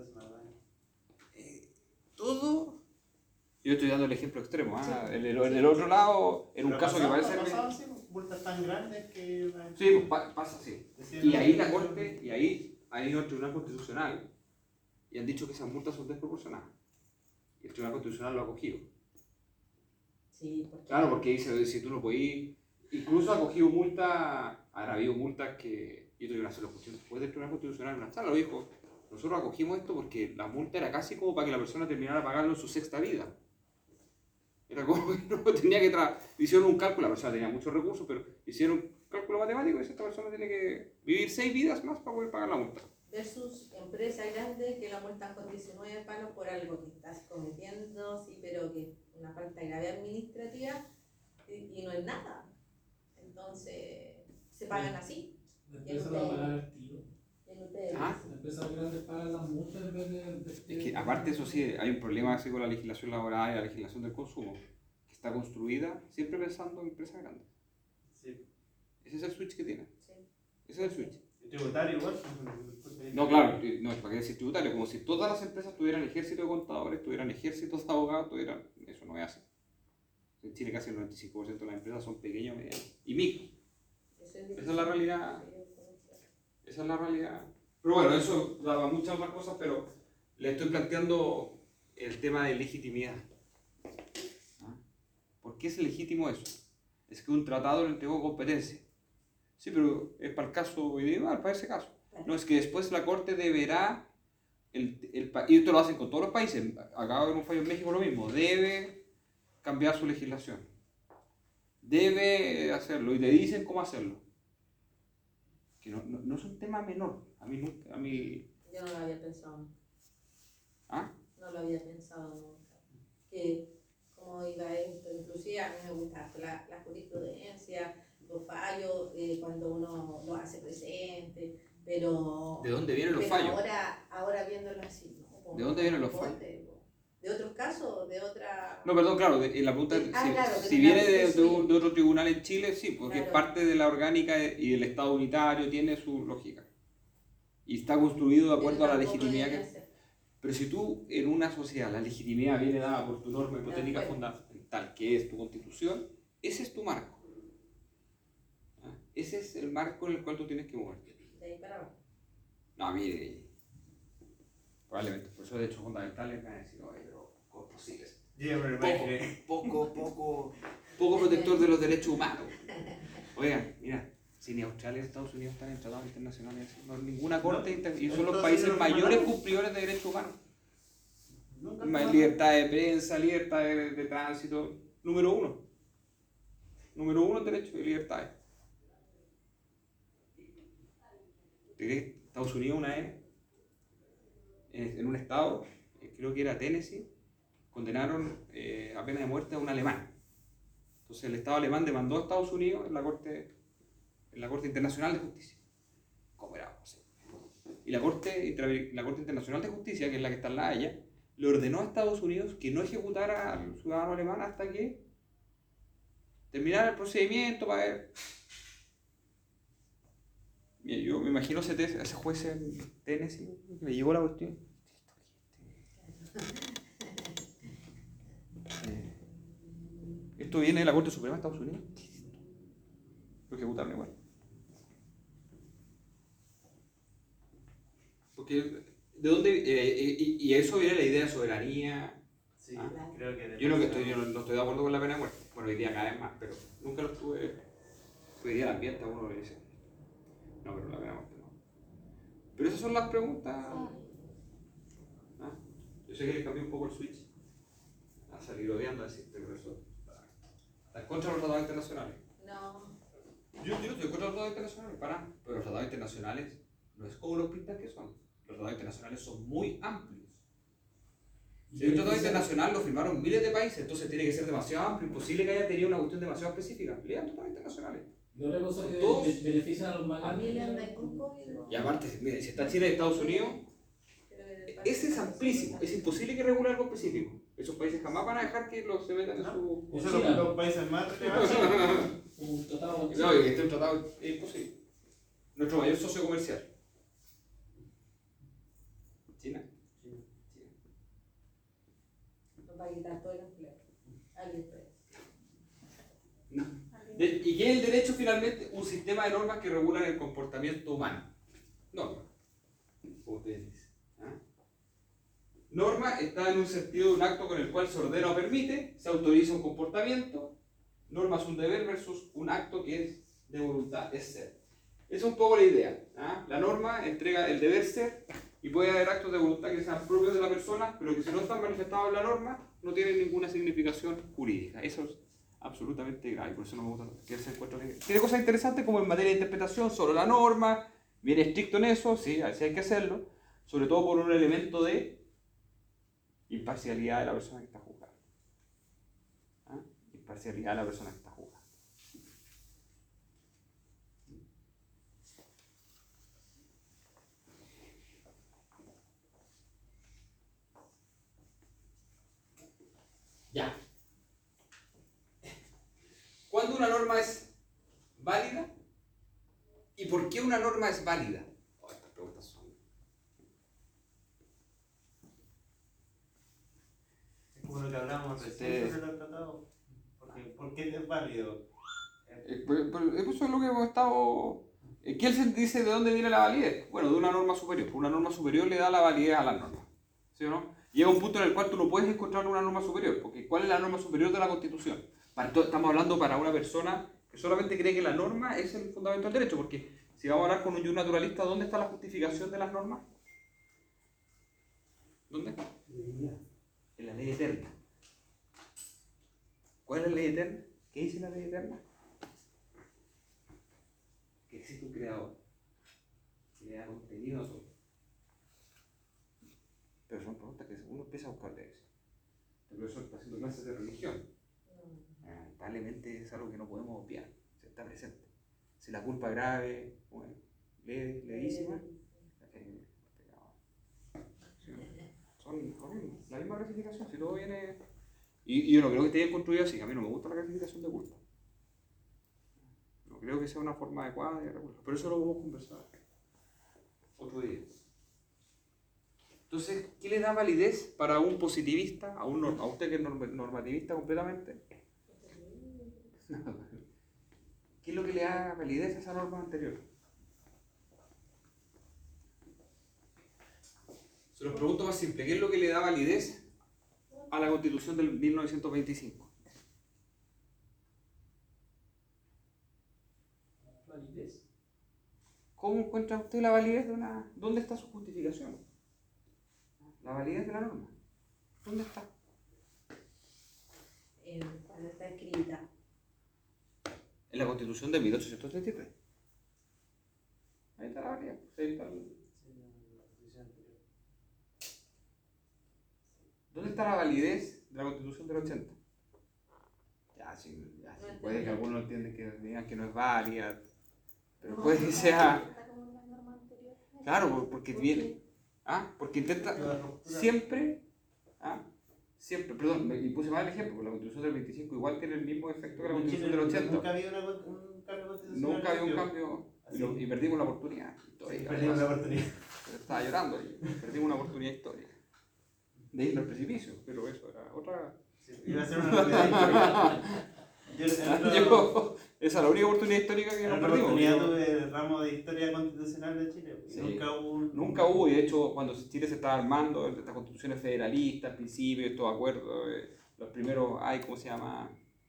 D: Eh, todo... Yo estoy dando el ejemplo extremo, ¿ah? El, el, el del otro lado, en un
B: Pero
D: caso que
B: pasado-
D: parece...
B: pasado, sí, multas tan grandes que...
D: Sí, pues pa- pasa así. Y ahí la Corte, y ahí ha ido el Tribunal Constitucional y han dicho que esas multas son desproporcionadas. Y el Tribunal Constitucional lo ha acogido.
C: Sí, porque
D: Claro, porque dice, si tú no podís... Incluso ha cogido multas, han habido multas que... Yo tuve una sola cuestión después del Tribunal Constitucional, una charla, lo dijo, nosotros acogimos esto porque la multa era casi como para que la persona terminara pagando en su sexta vida. Era como que no tenía que... Tra hicieron un cálculo, la persona tenía muchos recursos, pero hicieron un cálculo matemático y dice, esta persona tiene que vivir seis vidas más para poder pagar la multa.
C: versus empresas grandes que la multan con diecinueve palos por algo que estás cometiendo, sí, pero que es una falta grave administrativa y, y no es nada. Entonces, se pagan así.
G: La empresa va a pagar al tiro.
C: En ustedes.
D: Ah.
G: Las empresas grandes pagan las multas en vez de... de-
D: Es que aparte eso sí, hay un problema así con la legislación laboral y la legislación del consumo, que está construida siempre pensando en empresas grandes.
B: Sí.
D: Ese es el switch que tiene.
C: Sí.
D: Ese es el switch.
B: El tributario igual.
D: No, claro, no, ¿para qué decir tributario? Como si todas las empresas tuvieran ejército de contadores, tuvieran ejércitos de abogados, tuvieran... Eso no es así. En Chile casi el noventa y cinco por ciento de las empresas son pequeñas, medianas y micro.
C: Eso es
D: Esa es la realidad.
C: difícil.
D: Esa es la realidad. Pero bueno, eso daba muchas más cosas, pero le estoy planteando el tema de legitimidad. ¿Ah? ¿Por qué es legítimo eso? Es que un tratado le entregó competencia. Sí, pero es para el caso individual, para ese caso. No, es que después la Corte deberá, el, el, y esto lo hacen con todos los países, acaba de haber un fallo en México lo mismo, debe cambiar su legislación. Debe hacerlo y le dicen cómo hacerlo. Que no, no, no es un tema menor. A mí nunca, a mí...
C: Yo no lo había pensado nunca.
D: ¿Ah?
C: No lo había pensado nunca. Que cómo iba esto, inclusive a mí me gusta la, la jurisprudencia, los fallos, eh, cuando uno lo hace presente, pero...
D: ¿De dónde vienen los
C: pero
D: fallos?
C: Ahora, ahora viéndolo así, ¿no? Como
D: ¿De dónde vienen los
C: corte,
D: fallos?
C: ¿De otros casos? ¿De otra...?
D: No, perdón, claro, de, la pregunta es,
C: Ah,
D: si,
C: claro,
D: si
C: pero
D: viene
C: claro,
D: de,
C: sí,
D: de, un-
C: sí.
D: de otro tribunal en Chile, sí, porque
C: Claro.
D: es parte de la orgánica y del Estado unitario, tiene su lógica. Y está construido de acuerdo a la
C: Pero tampoco
D: legitimidad
C: debería
D: que...
C: ser.
D: Pero si tú en una sociedad la legitimidad viene dada por tu norma hipotética
C: acuerdo.
D: fundamental, que es tu constitución, ese es tu marco. Ese es el marco en el cual tú tienes que moverte.
C: De ahí para abajo.
D: No, mire, probablemente, por eso de hecho fundamentales me van a decir, oye, pero ¿cómo es posible?
B: Yeah, pero
D: Poco,
B: imagínate.
D: poco, poco, poco protector de los derechos humanos. Oigan, mira, si ni Australia ni Estados Unidos están en tratados internacionales, no hay ninguna corte,
B: No,
D: inter- y son los
B: Estados
D: países
B: Unidos
D: mayores
B: firmaron.
D: cumplidores de derechos humanos.
B: Nunca
D: Más
B: firmaron.
D: libertad de prensa, libertad de, de tránsito, número uno. Número uno, derecho y libertades. ¿Te crees que Estados Unidos una vez, en, en un estado, eh, creo que era Tennessee, condenaron eh, a pena de muerte a un alemán? Entonces el Estado alemán demandó a Estados Unidos en la Corte, en la Corte Internacional de Justicia. ¿Cómo era posible? Y la Corte, Inter- la Corte Internacional de Justicia, que es la que está en La Haya, le ordenó a Estados Unidos que no ejecutara al ciudadano alemán hasta que terminara el procedimiento para ver. Mira, yo me imagino ese, te- ese juez en Tennessee que me llevó la cuestión. Eh, Esto viene de la Corte Suprema de Estados Unidos. Lo ejecutaron igual. Porque, ¿de dónde? Eh, eh, y, y eso viene la idea de soberanía.
B: Sí,
D: Ah.
B: creo que
D: Yo no, que estoy, yo no, no estoy de acuerdo con la pena de muerte. Bueno, hoy día cada vez más, pero nunca lo estuve. Hoy día el ambiente a uno le dice. No, pero la pena de muerte no. Pero esas son las preguntas. ¿Ah? Yo sé que le cambié un poco el switch. A salir odiando a decir, pero eso. ¿Está en contra de los tratados internacionales?
C: No.
D: Yo, yo no estoy en contra de los tratados internacionales, para nada. Pero los tratados internacionales no es como los pintan que son. Los tratados internacionales son muy amplios. Si un tratado internacional lo firmaron miles de países, entonces tiene que ser demasiado amplio, imposible que haya tenido una cuestión demasiado específica. Lean tratados internacionales.
G: Y otra cosa que
D: Todos.
G: be- benefician a los más
C: A mí le
G: grandes.
C: anda en grupo.
D: Y aparte, mire, si está Chile y Estados Unidos, ese es amplísimo, es imposible que regule algo específico. Esos países jamás van a dejar que los se metan en su...
B: Esos son los dos países más relevantes.
G: Un tratado con
D: No, y este es un tratado es imposible. Nuestro mayor socio comercial. China.
C: Nos va a quitar todo el empleo. AliExpress.
D: No. De- ¿Y qué es el derecho finalmente? Un sistema de normas que regulan el comportamiento humano. Norma. Como ustedes dicen. ¿Ah? Norma está en un sentido de un acto con el cual se ordena o permite, se autoriza un comportamiento. Norma es un deber versus un acto que es de voluntad, es ser. Esa es un poco la idea. ¿Ah? La norma entrega el deber ser y puede haber actos de voluntad que sean propios de la persona, pero que si no están manifestados en la norma, no tienen ninguna significación jurídica. Eso es absolutamente grave, por eso no me gusta que se encuentre bien. Tiene cosas interesantes como en materia de interpretación, solo la norma, bien estricto en eso, sí, así hay que hacerlo, sobre todo por un elemento de imparcialidad de la persona que está juzgando. ¿Ah? Imparcialidad de la persona que está juzgando. Ya. ¿Cuándo una norma es válida? ¿Y por qué una norma es válida? Oh, estas preguntas son...
B: Es como lo que hablábamos recién
D: Este-
B: sobre los tratados. Porque, ¿por qué es válido?
D: Eh, pero- pero Eso es lo que hemos estado... eh, ¿Qué se dice de dónde viene la validez? Bueno, de una norma superior. Una norma superior le da la validez a las normas. ¿Sí o no? Llega un punto en el cual tú no puedes encontrar una norma superior. Porque ¿cuál es la norma superior de la Constitución? Para, to- estamos hablando para una persona que solamente cree que la norma es el fundamento del derecho. Porque si vamos a hablar con un naturalista, ¿dónde está la justificación de las normas? ¿Dónde? En la ley eterna. ¿Cuál es la ley eterna? ¿Qué dice la ley eterna? Que existe un creador que le da contenido a todo. Pero son preguntas que uno empieza a buscarle eso. El profesor está haciendo clases de religión. Lamentablemente es algo que no podemos obviar, se está presente. Si la culpa es grave, bueno, leve, levísima, eh, sí, son, son la misma clasificación, si todo viene... Y, y yo no creo que esté bien construido así, a mí no me gusta la clasificación de culpa. No creo que sea una forma adecuada de regular, pero eso lo vamos a conversar otro día. Entonces, ¿qué le da validez para un positivista, a, un, norm- a usted que es norm- normativista completamente? ¿Qué es lo que le da validez a esa norma anterior? Se los pregunto más simple, ¿qué es lo que le da validez a la Constitución del mil novecientos veinticinco?
E: Validez.
D: ¿Cómo encuentra usted la validez de una... ¿Dónde está su justificación? La validez de la norma. ¿Dónde está?
C: Eh, cuando está escrita.
D: En la Constitución de mil ochocientos treinta y tres. Ahí está la validez. Ahí está el- ¿Dónde está la validez de la Constitución del ochenta? Ya, sí, ya, sí, puede que algunos entiendan que digan que no es válida, pero puede que sea... Claro, porque viene... ¿Ah? Porque intenta siempre... ¿Ah? Siempre, perdón, me puse mal el ejemplo, porque la Constitución del veinticinco igual tiene el mismo efecto que la Constitución del ochenta.
B: Nunca había una, un cambio constitucional.
D: Nunca había un cambio y, lo- y perdimos la oportunidad.
B: Sí, perdimos la oportunidad.
D: Estaba llorando y perdimos una oportunidad histórica de ir al precipicio, pero eso era otra...
B: Sí, iba a ser una novedad histórica. Yo, en otro-
D: Yo, esa es la única oportunidad histórica que
B: en
D: nos
B: otra
D: perdimos.
B: oportunidad
D: Yo-
B: tuve el ramo de Historia Constitucional de Chile. Y
D: Sí.
B: Nunca hubo un...
D: Nunca hubo, y de hecho, cuando Chile se estaba armando, estas constituciones federalistas, al principio, estos acuerdos, eh, los primeros, ay, ¿cómo se llama?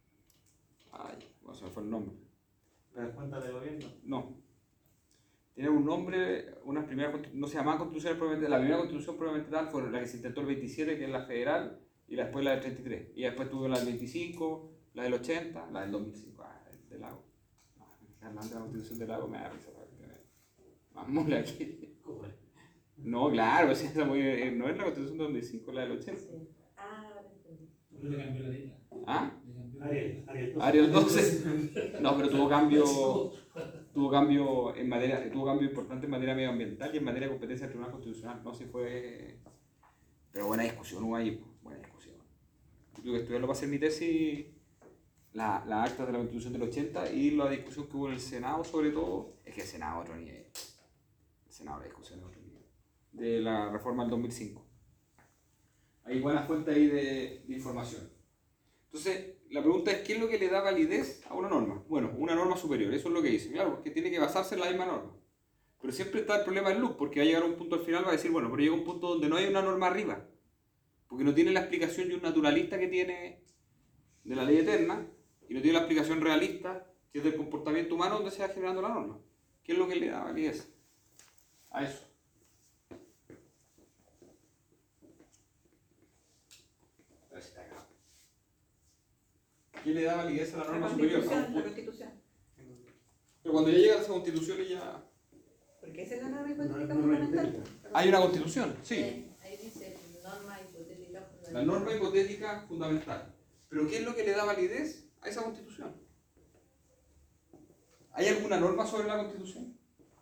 D: Ay, no se me fue el nombre.
B: Las cuentas de gobierno.
D: No. Tiene un nombre, unas primeras, constitu- no se llamaban constituciones propiamente, la primera constitución propiamente tal fue la que se intentó el veintisiete, que es la federal, y después la del treinta y tres. Y después tuvo la del veinticinco, la del ochenta, la del dos mil cinco, ah, del Lago. No, hablando de la constitución del Lago me da risa, ¿sabes? Más mula aquí. No, claro, o sea, esa muy- eh, no es la constitución del dos mil cinco, es la del ochenta.
C: Sí. Ah, ahora entendí.
G: Pero le cambió la letra.
D: ¿Ah?
G: Le cambió la
H: Ariel,
G: letra.
H: Ariel.
D: Ariel doce. No, pero tuvo cambio, tuvo cambio en materia, tuvo cambio importante en materia medioambiental y en materia de competencia del Tribunal Constitucional. No sé si fue. Pero buena discusión hubo ahí, pues, buena discusión. Yo tuve que estudiarlo para hacer mi tesis, la, la acta de la Constitución del ochenta y la discusión que hubo en el Senado, sobre todo. Es que el Senado es otro nivel. El Senado, la discusión es otro nivel. De la reforma del dos mil cinco. Hay buenas fuentes ahí de, de información. Entonces, la pregunta es, ¿qué es lo que le da validez a una norma? Bueno, una norma superior, eso es lo que dice. Claro, porque tiene que basarse en la misma norma. Pero siempre está el problema del loop, porque va a llegar a un punto al final, va a decir, bueno, pero llega un punto donde no hay una norma arriba. Porque no tiene la explicación de un naturalista que tiene de la ley eterna, y no tiene la explicación realista, que es del comportamiento humano donde se va generando la norma. ¿Qué es lo que le da validez a eso? A ver si está acá. ¿Qué le da validez a la
F: La
D: norma superior? A un
F: Constitución, la
D: punto.
F: Constitución.
D: Pero cuando ya llega a esa constitución y ya...
F: Porque esa es la norma
H: No,
F: hipotética
H: no, no,
F: fundamental.
D: Hay una constitución, sí.
C: Ahí, ahí dice norma hipotética fundamental.
D: La norma hipotética fundamental. Pero ¿qué es lo que le da validez a esa constitución? ¿Hay alguna norma sobre la constitución?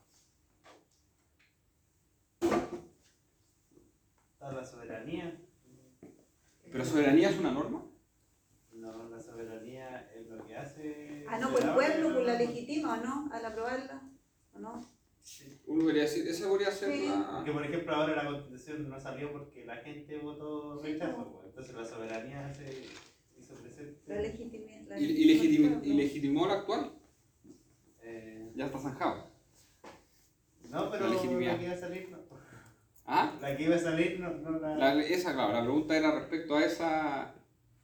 B: Está la soberanía.
D: ¿Pero soberanía es una norma?
B: No, la soberanía es lo que hace...
F: Ah, no, pues el pueblo pues la legitima, ¿o no? Al aprobarla, ¿o no?
D: Uno debería decir, esa podría ser
F: Sí.
D: la...
B: Porque, por ejemplo, ahora la constitución no salió porque la gente votó rechazo. Pues. Entonces la soberanía se hizo presente.
F: La legitimidad.
D: ¿Y, y, legitim- y legitimó la actual?
B: Eh,
D: Ya está zanjado.
B: no, pero
D: La
B: la,
D: legitimidad.
B: que iba a salir no.
D: ¿Ah?
B: La que iba a salir no, no la...
D: La, esa, claro, la pregunta era respecto a esa...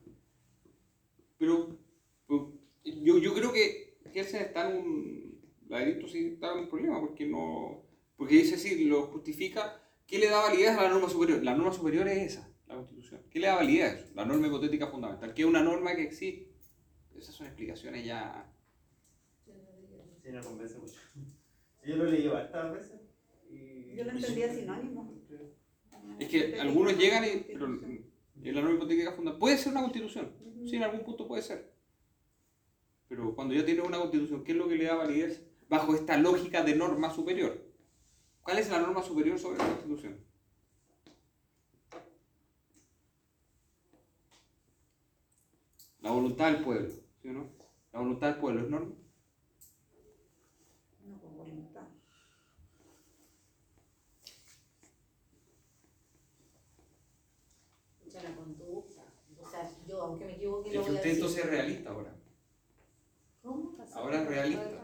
D: Pero pues, yo, yo creo que Kelsen está en un... La edicto sí está en un problema, porque no... Porque dice sí, lo justifica. ¿Qué le da validez a la norma superior? La norma superior es esa, la Constitución. ¿Qué le da validez a eso? La norma hipotética fundamental, que es una norma que existe. Esas son explicaciones ya...
B: Sí, no convence mucho. Yo lo leí bastantes veces. Y...
F: Yo lo entendía sinónimo.
D: Es que algunos llegan y... Pero, y la norma hipotética fundamental... Puede ser una constitución. Sí, en algún punto puede ser. Pero cuando ya tienes una constitución, ¿qué es lo que le da validez bajo esta lógica de norma superior? ¿Cuál es la norma superior sobre la constitución? La voluntad del pueblo, ¿sí o no? La voluntad del pueblo es norma.
F: No, con voluntad.
C: Escucha la conducta. O sea, yo, aunque me equivoque,
D: Es
C: lo
D: que
C: voy a
D: usted
C: decir.
D: entonces es realista ahora.
C: ¿Cómo? ¿Pasó?
D: Ahora es realista.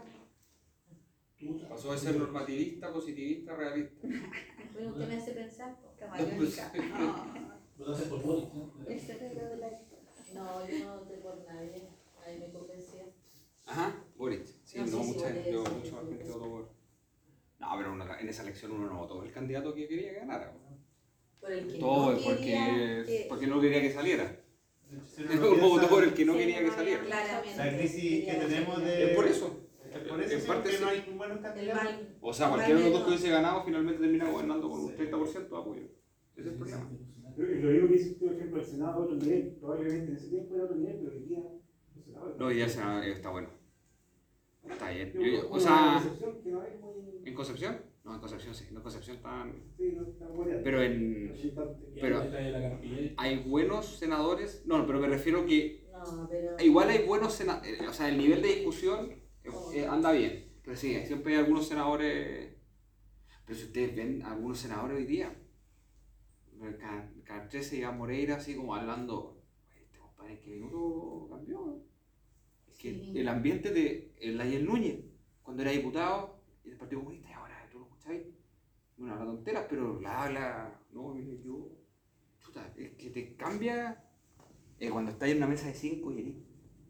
D: Pasó de ser normativista, positivista, realista.
C: Bueno, usted me hace pensar. po.
F: Camaleónica.
G: Lo hace por Boris, ¿no?
F: El cerebro de la
C: No, yo no voté por nadie. Nadie me convencía.
D: Ajá, Boric. Sí,
C: No
D: no,
C: sé si
D: mucha,
C: voté
D: yo,
C: eso,
D: mucha más
C: pero-
D: gente votó por. No, pero una- en esa elección uno no votó por el candidato que quería que ganara.
C: Por el que
D: Todo
C: no
D: es
C: quería
D: porque,
C: que-
D: porque no quería que saliera.
B: Si uno
D: Uno
B: lo
D: votó
B: piensa,
D: por el que no
C: Sí,
D: quería que
C: no,
D: saliera.
C: claramente.
B: La crisis que
C: Quería
B: tenemos
C: que-
B: de-
D: Es por eso.
B: Es por eso
D: En
B: sí,
D: parte
B: porque
D: sí.
B: no hay buenos
C: El
B: candidatos.
C: mal.
D: O sea, cualquiera de los dos que hubiese ganado finalmente termina gobernando con un treinta por ciento de apoyo. Ese es el problema.
H: Lo lo mismo que dice usted, por ejemplo, el Senado a otro nivel. Probablemente en ese tiempo era otro nivel, pero hoy día el Senado
D: No, y ya el Senado está bueno. Está bien.
H: Yo-
D: Yo-
H: yo-
D: o
H: una
D: sea,
H: percepción que no es muy-
D: ¿en Concepción? No, en Concepción sí. No, en Concepción están.
H: Sí, no está buena.
D: Pero en.
G: Y
D: Pero-
G: ahí trae la carpilla.
D: Hay buenos senadores. No, pero me refiero que
C: No, pero.
D: igual hay buenos senadores. O sea, el nivel de discusión eh, eh, anda bien. Pero sí, siempre hay algunos senadores. Pero si ustedes ven algunos senadores hoy día, cada, cada trece Iván Moreira así como hablando, este compadre en qué minuto cambió. Es que
C: Sí.
D: el ambiente de el Layel Núñez, cuando era diputado del Partido Comunista, y ahora tú lo escucháis, no habla tonteras, pero la habla, no, mire, yo, chuta, es que te cambia eh, cuando estás en una mesa de cinco y eres,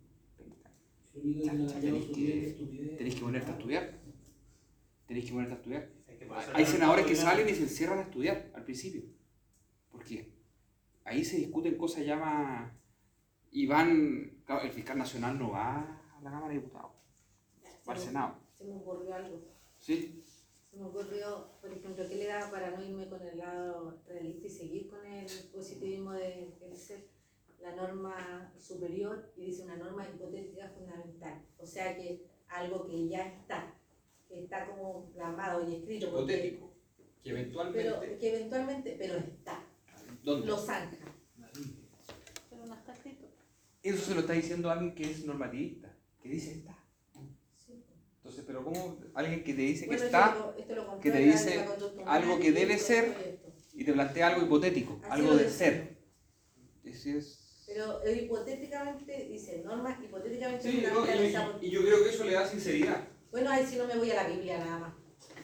D: Chacha, tenéis que, tenéis que ponerte a estudiar. Tenéis que ponerte a estudiar.
B: Es que por eso
D: Hay
B: no-
D: senadores que
B: no-
D: salen y se encierran a estudiar al principio. Porque ahí se discuten cosas ya más. Y van. Claro, el fiscal nacional no va a la Cámara de Diputados, va al Senado.
C: Se me ocurrió algo.
D: ¿Sí?
C: Se me ocurrió, por ejemplo, ¿qué le da para no irme con el lado realista y seguir con el positivismo de el ser la norma superior? Y dice una norma hipotética fundamental. O sea que algo que ya está, que está como plasmado y escrito. porque-
D: Hipotético. Que eventualmente.
C: Pero que eventualmente, pero está.
D: ¿Dónde?
C: Lo zanja.
A: Pero no está escrito.
D: Eso se lo está diciendo alguien que es normativista. Que dice está.
C: Sí.
D: Entonces, pero ¿cómo alguien que te dice que
C: Bueno,
D: está
C: esto lo- esto lo compré
D: que te
C: a través
D: dice
C: de la conducta
D: algo
C: humana
D: que
C: y
D: debe
C: esto,
D: ser?
C: esto y esto.
D: y te plantea algo hipotético,
C: Así
D: algo
C: lo
D: de
C: decía.
D: ser? Ese es.
C: Pero eh, hipotéticamente, dice, norma hipotéticamente
D: Sí, no,
C: fundamental,
D: y,
C: o sea,
D: y- y yo creo que eso le da sinceridad.
C: bueno, ahí sí no me voy a la Biblia nada más.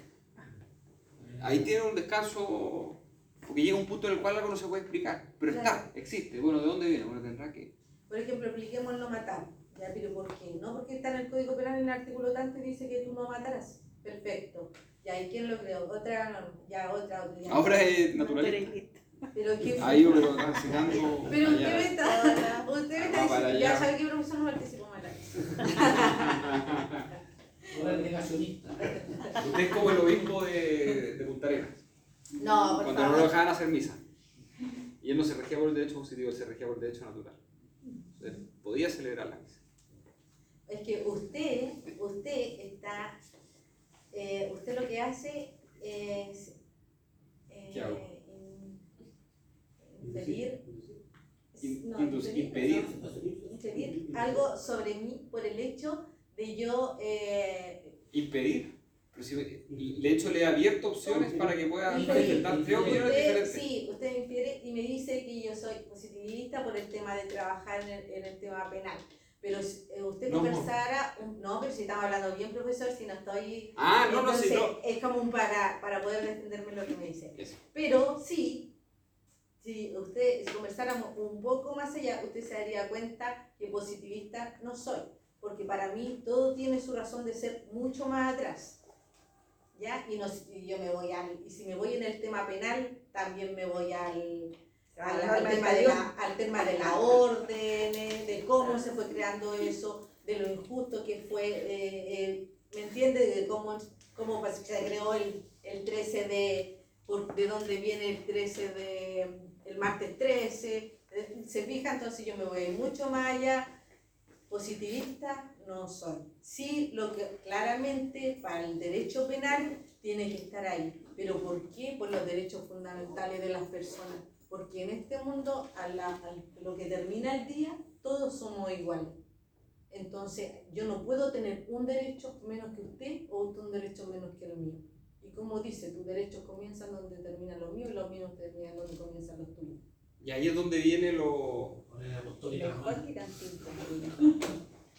D: Ahí tiene un descanso, porque llega un punto en el cual algo no se puede explicar, pero
C: Claro.
D: está, existe. Bueno, ¿de dónde viene? Bueno, tendrá que.
C: Por ejemplo, expliquemos no matar. Ya, pero ¿por qué? No porque está en el Código Penal en el artículo tanto y dice que tú no matarás. Perfecto. Ya, ¿y quién lo creó? Otra norma. Ya, otra, otra. ya.
D: Ahora es naturalista.
A: Naturalista.
C: Pero qué
D: Ahí yo pero está citando.
C: Pero usted
D: allá.
C: me está, usted me está
D: Ah, para
C: diciendo, ya
D: allá.
C: sabe que profesor no participó mal aquí.
G: Ahora es negacionista.
D: Usted es como el obispo de, de Punta Arenas,
C: No, por
D: cuando no lo
C: favor.
D: dejaban hacer misa. Y él no se regía por el derecho positivo, él se regía por el derecho natural. Él podía celebrar la misa.
C: Es que usted, usted está, eh, usted lo que hace es eh,
D: ¿Qué hago?
C: in- impedir,
D: In-
C: no,
D: indus- impedir.
C: impedir algo sobre mí por el hecho de yo eh,
D: Impedir. Pero si de hecho le he abierto opciones para que pueda
C: Impedir.
D: intentar tres opiniones
C: usted,
D: diferentes.
C: sí, usted me impide y me dice que yo soy positivista por el tema de trabajar en el, en el tema penal. Pero si eh, usted
D: No,
C: conversara, un- no, pero si estamos hablando bien, profesor, si no estoy...
D: Ah, no, no,
C: entonces,
D: sí, no.
C: es como un para, para poder defenderme lo que me dice.
D: Eso.
C: Pero sí, si usted, si conversáramos un poco más allá, usted se daría cuenta que positivista no soy. Porque para mí todo tiene su razón de ser mucho más atrás. ¿Ya? Y, no, y yo me voy al, y si me voy en el tema penal, también me voy al, al, al tema, de la, al tema de la orden, eh, de cómo se fue creando eso, de lo injusto que fue, eh, eh, ¿me entiende? De cómo, cómo se creó el, el trece de, por, de dónde viene el trece de, el martes trece, eh, se fija, entonces yo me voy mucho más allá. Positivista no soy. Sí, lo que claramente para el derecho penal tiene que estar ahí. ¿Pero por qué? Por los derechos fundamentales de las personas. Porque en este mundo, a, la, a lo que termina el día, todos somos iguales. Entonces, yo no puedo tener un derecho menos que usted o usted un derecho menos que el mío. Y como dice, tus derechos comienzan donde terminan los míos y los míos terminan donde comienzan los tuyos.
D: Y ahí es donde viene lo.
G: Ahora es apostólica.
F: Mejor que tan simple.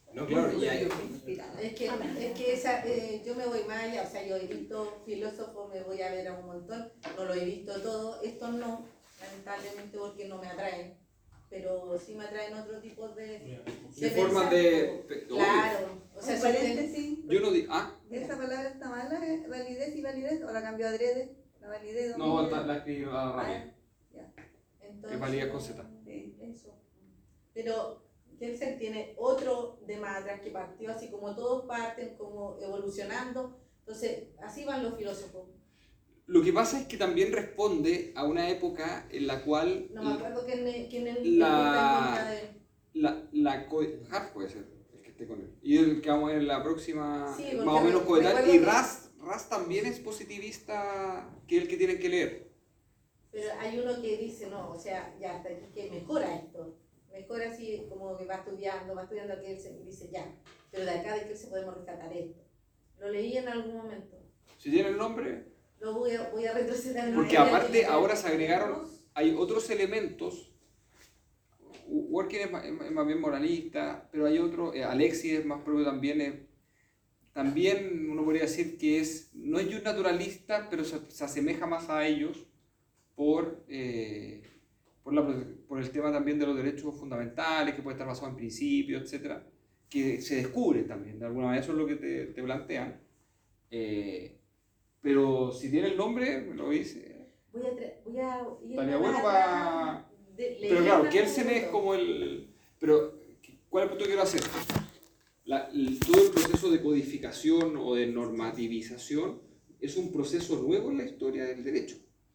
D: No, claro, y hay-
F: Inspirada.
C: Es que, es que esa, eh, yo me voy más allá, o sea, yo he visto filósofos, me voy a ver a un montón, no lo he visto todo, estos no, lamentablemente porque no me atraen, pero sí me atraen otro tipo de,
D: de formas de...
C: pensar. Claro, o sea,
F: Un
C: si usted-
F: paréntesis,
D: Yo no digo... Ah,
F: esa palabra está mala, ¿eh? Validez y validez, o la cambió adrede, la validez.
D: no,
F: dominio.
D: la, la escribí a Rami.
C: entonces,
D: Es validez con Z.
F: Sí.
C: Eso. Pero Kelsen tiene otro de más atrás que partió, así como todos parten, como evolucionando. Entonces, así van los filósofos.
D: Lo que pasa es que también responde a una época en la cual
C: No me acuerdo quién es quién es
D: La-
C: el de
D: la, la co- Hart puede ser el que esté con él. Y el que vamos a ver en la próxima,
C: Sí,
D: más
C: porque
D: o menos
C: me-
D: coetario.
C: recuerdo
D: Y
C: que-
D: Ras, Ras también es positivista, que es el que tienen que leer.
C: Pero hay uno que dice, no, o sea, ya hasta aquí que mejora esto. Mejora así como que va estudiando, va estudiando a Kelsen y dice ya. Pero de acá de Kelsen podemos rescatar esto. Lo leí en algún momento.
D: Si tiene el nombre,
C: Lo voy a, voy a retroceder. en
D: porque
C: una
D: aparte
C: idea que-
D: ahora se agregaron, hay otros elementos. Working es más, es más bien moralista, pero hay otro, eh, Alexis es más propio también, es, también uno podría decir que es, no es un naturalista, pero se, se asemeja más a ellos por, eh, por, la, por el tema también de los derechos fundamentales, que puede estar basado en principios, etcétera, que se descubren también, de alguna manera eso es lo que te, te plantean. Eh, pero si tiene el nombre, me lo dice.
C: Voy a, tra- voy a ir
D: Estaría
C: más
D: bueno
C: atrás
D: para...
C: de-
D: Pero claro,
C: leyendo
D: Kelsen es
C: todo.
D: como el... Pero, ¿cuál es el punto que quiero hacer? La- el- todo el proceso de codificación o de normativización es un proceso nuevo en la historia del derecho.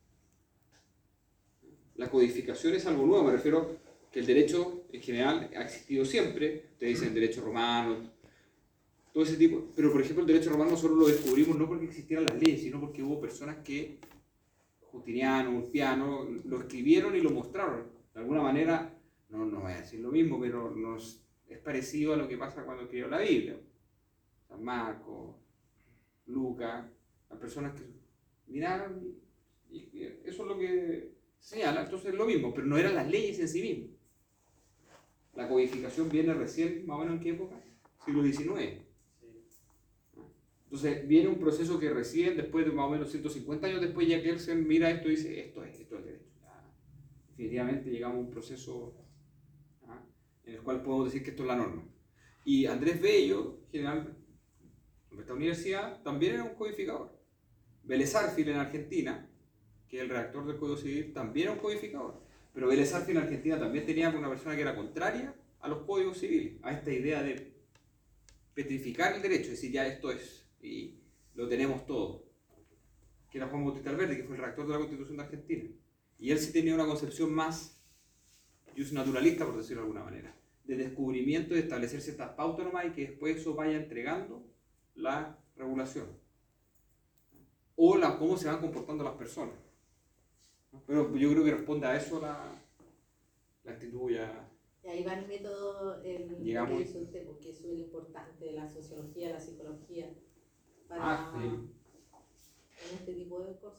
D: La codificación es algo nuevo, me refiero que el derecho en general ha existido siempre. Ustedes dicen derecho romano, todo ese tipo. Pero, por ejemplo, el derecho romano nosotros lo descubrimos no porque existieran las leyes, sino porque hubo personas que, Justiniano, Ulpiano, lo escribieron y lo mostraron. De alguna manera, no, no voy a decir lo mismo, pero nos, es parecido a lo que pasa cuando escribió la Biblia. San Marcos, Lucas, las personas que miraron y, y eso es lo que señala. Entonces es lo mismo, pero no eran las leyes en sí mismas. La codificación viene recién, más o menos en qué época? Siglo diecinueve. Entonces viene un proceso que recién, después de más o menos ciento cincuenta años después, ya Kelsen mira esto y dice, esto es, esto es derecho. Ya, definitivamente llegamos a un proceso ¿ah? en el cual podemos decir que esto es la norma. Y Andrés Bello, general, en esta universidad, también era un codificador. Vélez Arfiel en Argentina, que es el redactor del Código Civil, también era un codificador. Pero Vélez Arfiel en Argentina también tenía una persona que era contraria a los códigos civiles, a esta idea de petrificar el derecho, es decir, ya esto es, y lo tenemos todo, que era Juan Bautista Alberdi, que fue el redactor de la Constitución de Argentina. Y él sí tenía una concepción más naturalista, por decirlo de alguna manera, de descubrimiento, de establecer ciertas pautas nomás y que después eso vaya entregando la regulación. O la, cómo se van comportando las personas. Pero yo creo que responde a eso la, la actitud ya.
C: Y ahí va el método, el
D: Llegamos.
C: lo que dice usted, porque es súper importante, la sociología, la psicología, para
D: Ah, sí.
C: en este tipo de cosas.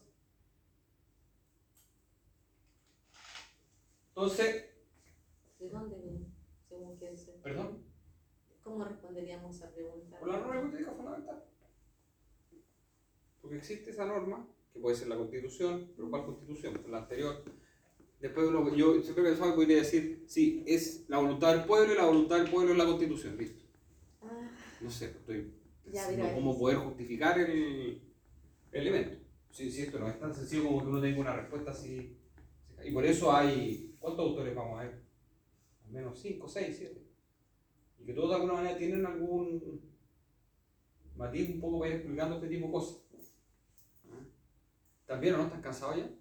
D: Entonces,
C: ¿De dónde viene? Según quién se...
D: perdón,
C: ¿Cómo responderíamos a esa pregunta?
D: por la norma jurídica fundamental. Porque existe esa norma, que puede ser la Constitución, pero ¿cuál Constitución? Pues la anterior. Después uno, yo siempre pensaba que podría decir, sí, es la voluntad del pueblo y la voluntad del pueblo es la Constitución, ¿listo?
C: Ah,
D: No sé, estoy
C: Ya,
D: pensando
C: mira,
D: cómo
C: es-
D: poder justificar el, el elemento. Sí, sí, esto no es tan sencillo como que uno tenga una respuesta así. Y por eso hay, ¿cuántos autores vamos a ver? Al menos cinco, seis, siete. Y que todos de alguna manera tienen algún matiz un poco para ir explicando este tipo de cosas. ¿Ah? ¿También o no están cansados ya?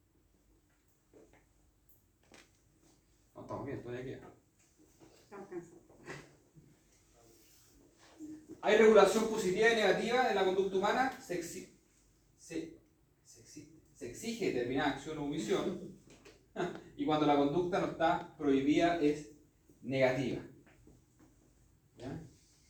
D: No, estamos bien, todavía queda.
F: Estamos cansados.
D: Hay regulación positiva y negativa de la conducta humana, se, exi- se, se, exi- se exige determinada acción o omisión, y cuando la conducta no está prohibida es negativa. ¿Ya?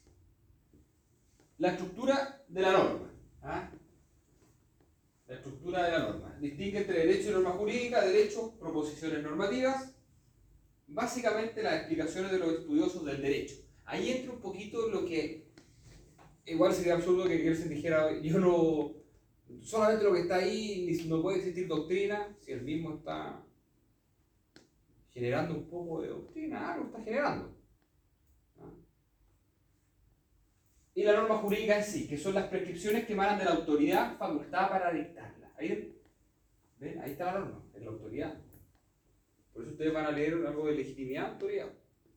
D: La estructura de la norma. ¿Ah? La estructura de la norma. Distingue entre derecho y norma jurídica, derecho, proposiciones normativas, básicamente las explicaciones de los estudiosos del derecho. ahí entra un poquito lo que igual sería absurdo que Kelsen dijera yo no, solamente lo que está ahí, ni- no puede existir doctrina, si él mismo está generando un poco de doctrina, algo está generando. ¿Ah? Y la norma jurídica en sí, que son las prescripciones que emanan de la autoridad facultada para dictarla. Ahí, ¿ven? Ahí está la norma, es la autoridad. Por eso ustedes van a leer algo de legitimidad de autoridad.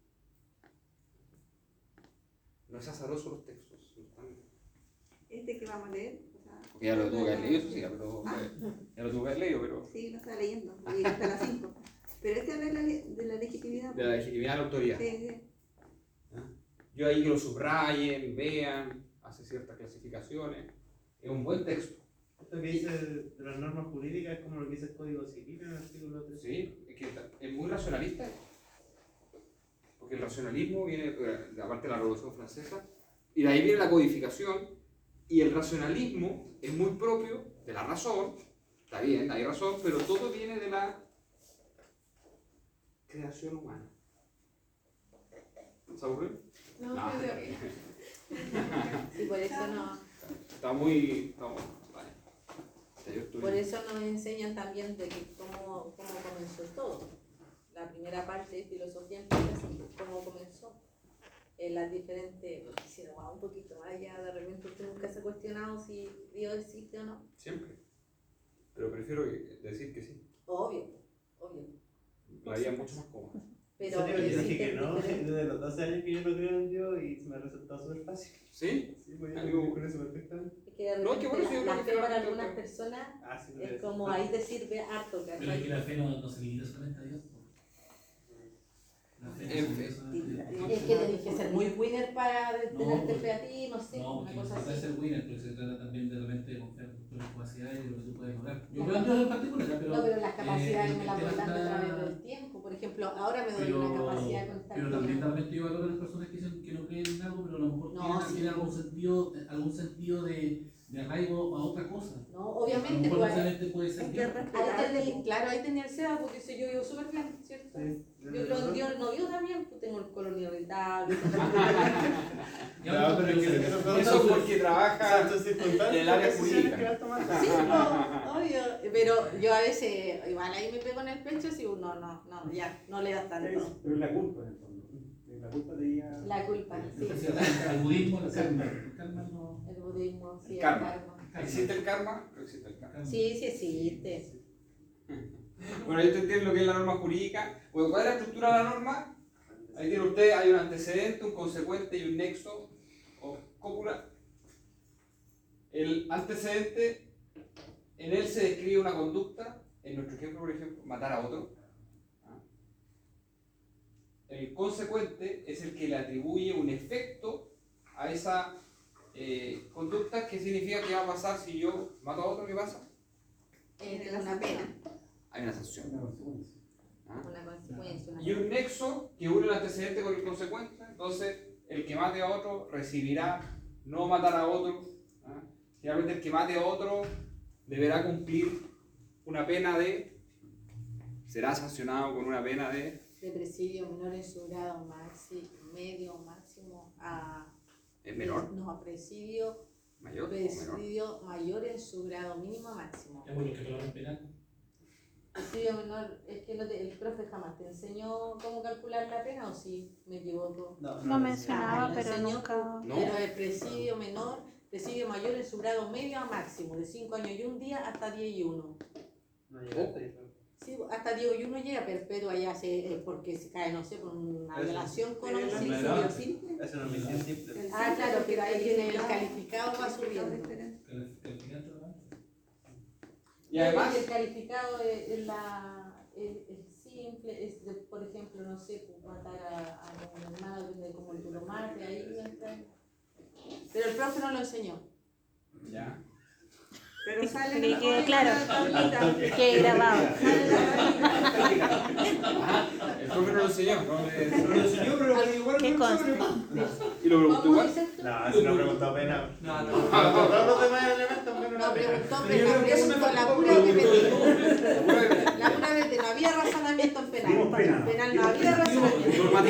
D: No es azaroso los textos. No están...
F: Este que vamos a leer, o sea,
D: Ya lo tuvo que haber leído, eso sí, pero,
F: Ah.
D: ya lo tuvo que haber leído, pero
F: sí, lo estaba leyendo, y hasta las cinco. Pero este habla de la, le- de la legitimidad.
D: de la legitimidad de la autoridad.
F: Sí, sí.
D: ¿Ah? Yo ahí que lo subrayen, vean, hace ciertas clasificaciones. Es un buen texto.
B: Esto que dice de las normas jurídicas es como lo que dice el Código Civil en el artículo tres.
D: Sí, es que es muy racionalista. Porque el racionalismo viene, eh, aparte de la Revolución Francesa, y de ahí viene la codificación, y el racionalismo es muy propio de la razón, está bien, hay razón, pero todo viene de la creación humana. ¿Se aburrió?
C: No,
D: No,
C: pero-
D: está bien.
C: sí, por eso no,
D: Está muy... Está muy vale. O sea, yo estoy-
C: por eso nos enseñan también de que cómo, cómo comenzó todo. La primera parte de filosofía empieza así, cómo comenzó. En las diferentes, porque si nos va un poquito más allá, de repente usted nunca se ha cuestionado si Dios existe o no.
D: Siempre. Pero prefiero que- decir que sí.
C: Obvio, obvio.
D: La vida es mucho más cómoda.
C: Pero
B: ¿En serio? Yo dije
C: existen
B: que no,
C: diferentes-
B: desde los doce años que yo no creo en Dios y se me ha resultado súper fácil.
D: ¿Sí?
B: Sí, pues yo
D: Amigo.
B: viví con eso perfectamente.
C: es que de
D: No, es que
C: repente
D: por eso yo
C: la,
D: creo
C: la
D: que
C: fe para
D: realmente-
C: algunas personas
B: Ah, sí,
C: es
B: pues.
C: como ahí te sirve harto,
G: Pero es que
C: ¿cachai?
G: la fe no, no se limita solamente a Dios. La fe no se
D: En
G: limita
D: fe.
G: solamente a Dios.
C: Es que tenés que ser muy winner para de-
G: No,
C: tenerte
G: porque-
C: fe a ti, no sé,
G: No,
C: una
G: porque no
C: cosa
G: se puede
C: así.
G: ser winner, pero se trata también de repente de confiar en tus capacidades y lo que tú puedes lograr. Yo creo en Dios en particular, pero...
C: No, pero las capacidades
G: eh,
C: me las
G: el
C: voy
G: tema
C: dando a través
G: está-
C: del tiempo. Por ejemplo, ahora me doy
G: Pero,
C: una capacidad de contar.
G: pero también de repente yo valoro a las personas que dicen que no creen en algo, pero a lo mejor
C: No,
G: tienen,
C: sí.
G: tienen algún sentido, algún sentido de, de arraigo a otra cosa.
C: No,
G: A lo
C: obviamente,
G: mejor
C: pues,
G: necesariamente puede ser
F: Hay que
G: Dios.
F: respetar.
C: ahí tenía, claro, ahí tenía el SEBA porque si yo vivo súper bien, ¿cierto?
B: Sí.
C: Yo lo Dios no vivo también, pues tengo el colon irritable.
G: Ya,
B: No, pero es que
G: pero-
B: eso-
D: Eso es
B: eso-
D: porque trabaja
B: Son circunstancias,
D: en el área
B: decisiones
D: jurídica.
B: que vas tomando.
C: Sí, pues, obvio. Pero yo a veces, igual ahí me pego en el pecho y digo, no, no, no, ya, no le das tanto.
H: Pero es la culpa en el fondo. La culpa te guía.
C: La culpa, sí.
G: Entonces, el budismo, el karma. El karma no...
C: El budismo, sí,
D: El
C: el
D: karma.
C: karma.
D: ¿Existe el karma? No existe el karma.
C: Sí, sí existe.
D: Bueno, yo te entiendo lo que es la norma jurídica. Bueno, ¿cuál es la estructura de la norma? Ahí tiene usted, hay un antecedente, un consecuente y un nexo o cópula. El antecedente, en él se describe una conducta, en nuestro ejemplo, por ejemplo, matar a otro. El consecuente es el que le atribuye un efecto a esa eh, conducta. ¿Qué significa que va a pasar si yo mato a otro? ¿Qué pasa?
C: Eh, tiene una pena,
D: Hay una sanción.
H: Una consecuencia.
D: ¿Ah?
C: una consecuencia. Una
D: Y un nexo que une el antecedente con el consecuente. Entonces, el que mate a otro recibirá no matar a otro. ¿Ah? Finalmente, el que mate a otro deberá cumplir una pena de. Será sancionado con una pena de.
C: de presidio menor en su grado máximo, medio máximo a...
D: ¿Es menor?
C: No, a presidio,
D: ¿Mayor o menor?
C: presidio mayor en su grado mínimo máximo.
G: Ya, bueno, que te lo van a penal.
C: Presidio menor, es que no te- el profe jamás te enseñó cómo calcular la pena, ¿o sí? Me equivoco.
A: No mencionaba,
C: Ah,
A: pero
C: enseñó,
A: nunca.
D: No.
C: Pero el presidio menor, presidio mayor en su grado medio a máximo, de cinco años y un día hasta diez y uno.
B: No llegaste ahí, pero-
C: Sí, hasta diez y uno llega perpetuo allá, se, eh, porque se cae, no sé, por una
B: Eso.
C: violación con
B: Sí,
C: homicidio.
B: claro.
C: simple.
B: Es una misión simple.
C: Ah, claro, pero ahí tiene el calificado, va
F: Es
C: subiendo.
F: diferente.
G: Calificante, ¿verdad?
D: Y además,
C: el calificado es, es la, es, es simple, es de, por ejemplo, no sé, pues, matar a, a un hermano, de como el duro mate, ahí entra. Pero el profe no lo enseñó.
D: ya.
F: Pero sale
A: Que
F: en
A: quede
F: la
A: claro.
F: tablita.
A: Que grabado.
F: Sale en la tablita.
D: Ajá, el profe no lo enseñó. No le-
B: No lo enseñó, pero igual
A: ¿Qué
B: no
A: consta?
D: Y lo preguntó
C: ¿Cómo
D: igual.
C: dices tú?
B: No, si no preguntó pena.
E: No, no.
B: Todos los demás elementos menos
C: No,
B: la pena.
C: preguntó,
E: Pero yo
C: pero
E: creo que eso me
C: preguntó la
E: faltó,
C: pura
E: pero-
C: de penal.
D: Pura de-
C: La pura vez de no había razonamiento en penal.
H: Dimos pena.
C: En penal no había razonamiento.
D: Normativo.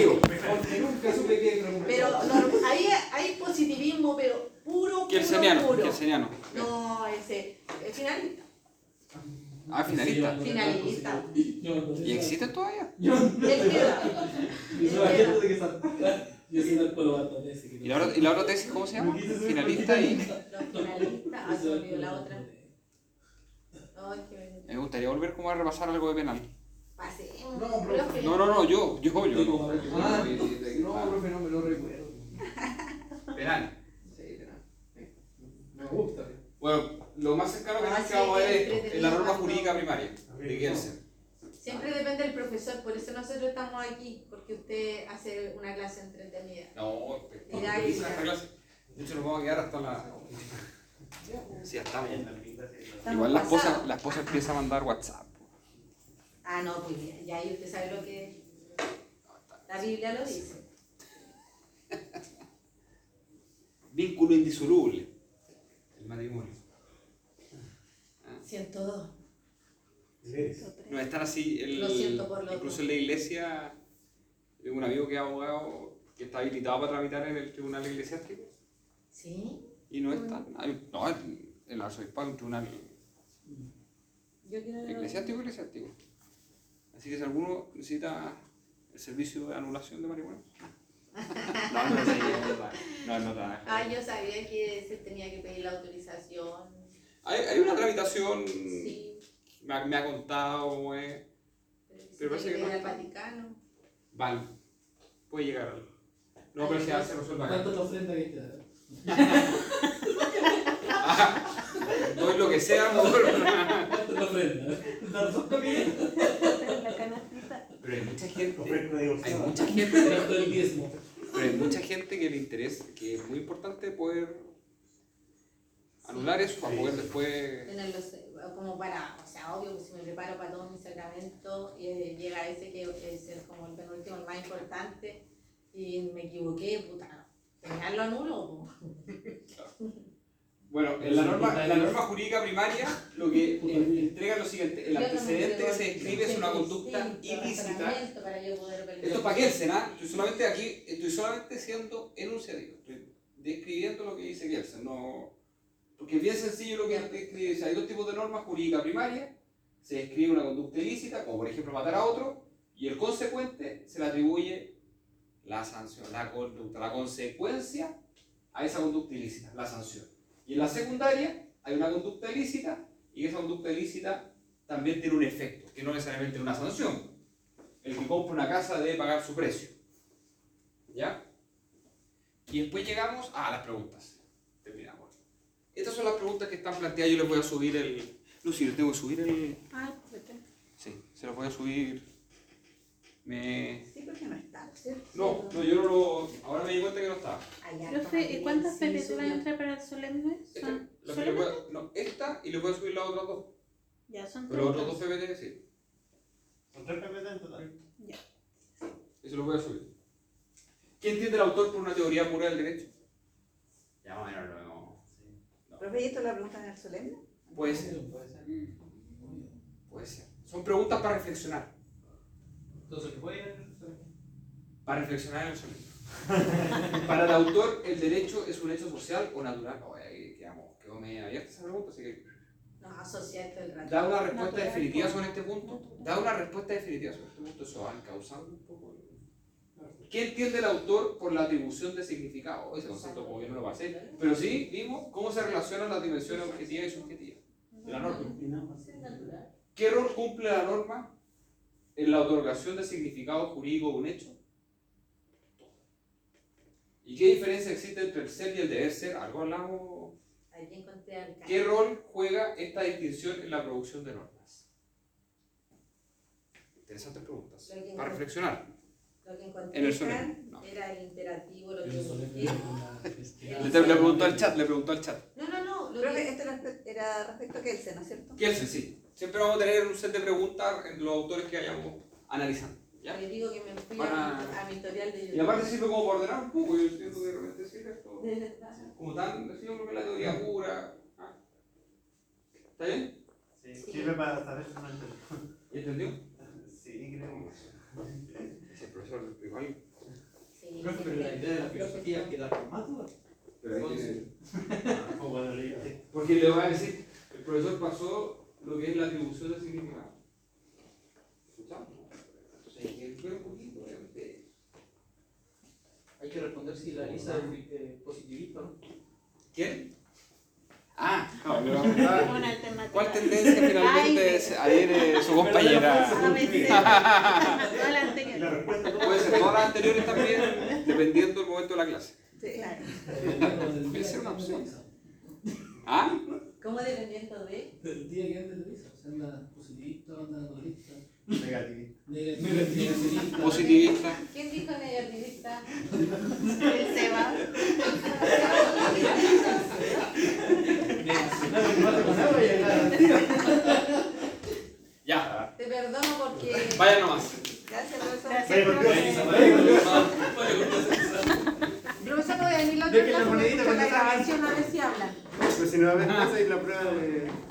E: Porque nunca supe qué preguntar.
C: Pero no, ahí hay positivismo, pero puro,
D: Que el
C: puro,
D: seniano,
C: puro.
D: que el seniano.
C: No, ese, el finalista.
D: Ah, finalista.
C: Finalista.
D: ¿Y existen todavía?
E: Yo
C: Él queda.
E: yo soy agente de que salta. Yo soy el polo bata de ese que
D: ¿Y la, otra, ¿Y la otra tesis cómo se llama? Finalista y...
C: Los finalistas, ah, se me olvidó la otra. No, es que
D: Me gustaría volver como a repasar algo de penal.
C: pasemos.
E: No,
C: Profe.
D: No, no, no, yo, yo, yo.
E: Digo,
D: no.
E: ah,
D: Yo- yo- yo- yo-
E: no, profe, no me lo recuerdo.
D: Penal.
E: Sí, penal. Me gusta.
D: Bueno, lo más cercano que
C: Ah,
D: tenemos
C: sí,
D: que vamos a ver
C: que
D: es esto, es la norma
C: entretenido
D: jurídica
C: cuando-
D: primaria de Kelsen.
C: Siempre depende del profesor, por eso nosotros estamos aquí, porque usted hace una clase entretenida.
D: No,
C: Mira,
D: no,
C: mira.
D: esta clase. De hecho, nos vamos a quedar hasta la... Sí, ya estamos.
C: Estamos
D: Igual la esposa,
C: pasados.
D: la esposa empieza a mandar WhatsApp.
C: Ah, no, pues ya, ya ahí usted sabe lo que la Biblia lo dice.
D: Vínculo indisoluble. El matrimonio.
C: ciento dos.
D: No están así, el,
C: Lo siento por los
D: incluso
C: dos.
D: en la iglesia, tengo un amigo que es abogado que está habilitado para tramitar en el tribunal eclesiástico
C: ¿Sí?
D: y no están. Hay, no, el, el arzobispado es un tribunal
C: Yo quiero
D: eclesiástico eclesiástico. Así que si alguno necesita el servicio de anulación de matrimonio. no, no, sé, no, no, no,
C: Ah, yo sabía que se tenía que pedir la autorización.
D: Hay, hay una tramitación,
C: Sí,
D: me ha, me ha contado cómo es.
C: pero que se
D: Pero parece
C: tiene
D: que
C: que
D: no
C: pedir al
D: está.
C: Vaticano.
D: Vale, puede llegar al. No, pero se hace resuelva acá.
E: ¿Cuánto es la ofrenda que hay que dar?
D: Doy lo que sea, por...
E: ¿Cuánto es la ofrenda? Dar dos comillas.
A: La canastita.
D: Pero hay mucha gente,
H: Ofrenda de
D: hay
H: divorciado.
D: mucha gente,
E: ¿Cuánto el diezmo?
D: pero hay mucha gente que le interesa, que es muy importante poder anular eso para poder después.
C: Tenerlos eh, como para, o sea, obvio que si me preparo para todos mis sacramentos y eh, llega ese que es el, como el penúltimo, el más importante, y me equivoqué, puta, ¿ya lo anulo? po?
D: Bueno, en la norma, en la norma jurídica primaria lo que eh, entrega es lo siguiente, el
C: Yo no me
D: antecedente que
C: llevo
D: se describe es una
C: el
D: conducta
C: instinto,
D: ilícita.
C: razonamiento para yo poder ver-
D: Esto es para Kelsen, ¿ah? Estoy solamente aquí, estoy solamente siendo enunciativo, estoy describiendo lo que dice Kelsen, no... Porque es bien sencillo lo que describe, o sea, hay dos tipos de normas jurídica primaria, se describe una conducta ilícita, como por ejemplo matar a otro, y el consecuente se le atribuye la sanción, la conducta, la consecuencia a esa conducta ilícita, la sanción. Y en la secundaria hay una conducta ilícita, y esa conducta ilícita también tiene un efecto, que no necesariamente es una sanción. El que compra una casa debe pagar su precio. ¿Ya? Y después llegamos a las preguntas. Terminamos. Estas son las preguntas que están planteadas. Yo les voy a subir el... Lucy, les tengo que subir el...
A: Ah, vete.
D: Sí, se los voy a subir... Me...
F: Sí, porque no está, ¿cierto?
D: No, no, yo no lo... Ahora me di cuenta que no estaba.
F: Allá
A: Profe, ¿y cuántas
C: Sí,
A: P P T van a
C: subió.
A: entrar para el solemne?
D: Esta,
A: ¿Son
D: la que le voy
A: solamente?
D: a- no, esta y les voy a subir las otras dos.
A: Ya son
D: Pero los otros dos
A: treinta.
D: P P T sí.
B: Son tres P P T en total.
A: Ya.
D: Eso lo voy a subir. ¿Qué entiende el autor por una teoría pura del derecho? Ya más o menos lo vemos.
F: Profe, ¿y esto la preguntan en el solemne?
D: Puede ser. Puede ser. Son preguntas para reflexionar.
E: Entonces, ¿qué puede
D: Para reflexionar en el solemne. Para el autor, ¿el derecho es un hecho social o natural? Oye, ahí quedamos, quedó medio abierta esa pregunta, así que...
C: Nos asociaste el rato.
D: Da una respuesta
A: Natural.
D: definitiva sobre este punto. Da una respuesta definitiva sobre este punto. Eso va encauzando un poco. ¿Qué entiende el autor por la atribución de significado? Ese concepto como yo no lo pasé. Pero sí vimos cómo se relacionan las dimensiones objetiva y subjetiva de la norma. ¿Qué rol cumple la norma en la otorgación de significado jurídico de un hecho? ¿Y qué diferencia existe entre el ser y el deber ser? Algo hablamos.
C: Aquí encontré al
D: ¿Qué rol juega esta distinción en la producción de normas? Interesantes preguntas.
C: Lo que
D: Para reflexionar.
C: Lo que encontré
D: En el
C: acá
D: solemne, no.
C: era el imperativo, lo que
E: El solemne
C: busqué.
E: de la
D: Le, le preguntó al chat, le preguntó al chat.
C: No, no, no. Lo
F: Profe,
C: que,
F: esto era, era respecto a Kelsen, ¿no es cierto?
D: Kelsen, sí. Siempre vamos a tener un set de preguntas en los autores que vayamos analizando. ¿Ya?
C: yo digo que me fui
D: Para-
C: a, mi, a mi historial de YouTube.
D: Y aparte sirve como para ordenar un poco. Yo entiendo que de repente sirve esto.
C: De verdad.
D: Como tan, yo creo que la teoría pura. ¿Ah? ¿Está bien?
B: Sí,
C: Sí.
B: sirve para saber si no entendí.
D: ¿Ya entendió?
B: Sí, creo.
D: Ese profesor igual
I: Profe, pero la idea de la filosofía es quedar con más dudas.
D: Pero hay que-
I: Entonces,
B: O cuando leíste.
D: Porque le voy a decir, el profesor pasó lo que es la atribución de significado. ¿Escuchamos? Entonces hay que ver un poquito, obviamente.
I: hay que responder si la Elisa es eh, positivista o no.
D: ¿Quién? Ah, no, le
A: Es
D: vamos a preguntar,
A: una alternativa.
D: ¿cuál tendencia finalmente
A: Ay,
D: es adhiere su compañera?
A: A veces. Toda la
H: Y
A: anterior.
H: la respuesta
D: Puede ser todas las anteriores también, dependiendo del momento de la clase.
F: Sí.
A: Claro.
D: Puede ser una opción. ¿Ah?
C: ¿Cómo dependiendo de?
G: El día que andes de risa, o sea, anda positivista, anda naturalista,
B: Negativista.
G: negativista.
D: Positivista.
C: ¿Quién dijo negativista?
A: El Seba.
D: Ya,
C: Te perdono porque
D: vaya nomás.
F: Gracias, profesor.
A: Gracias,
H: Vaya,
A: profe.
C: profesor no voy a venir la
B: Dejen
C: otra
B: la
C: clase,
B: monedita
C: escucha la
B: cuando salgan.
C: grabación a ver si hablan.
B: Pero si no va a hacer cosa y la prueba de.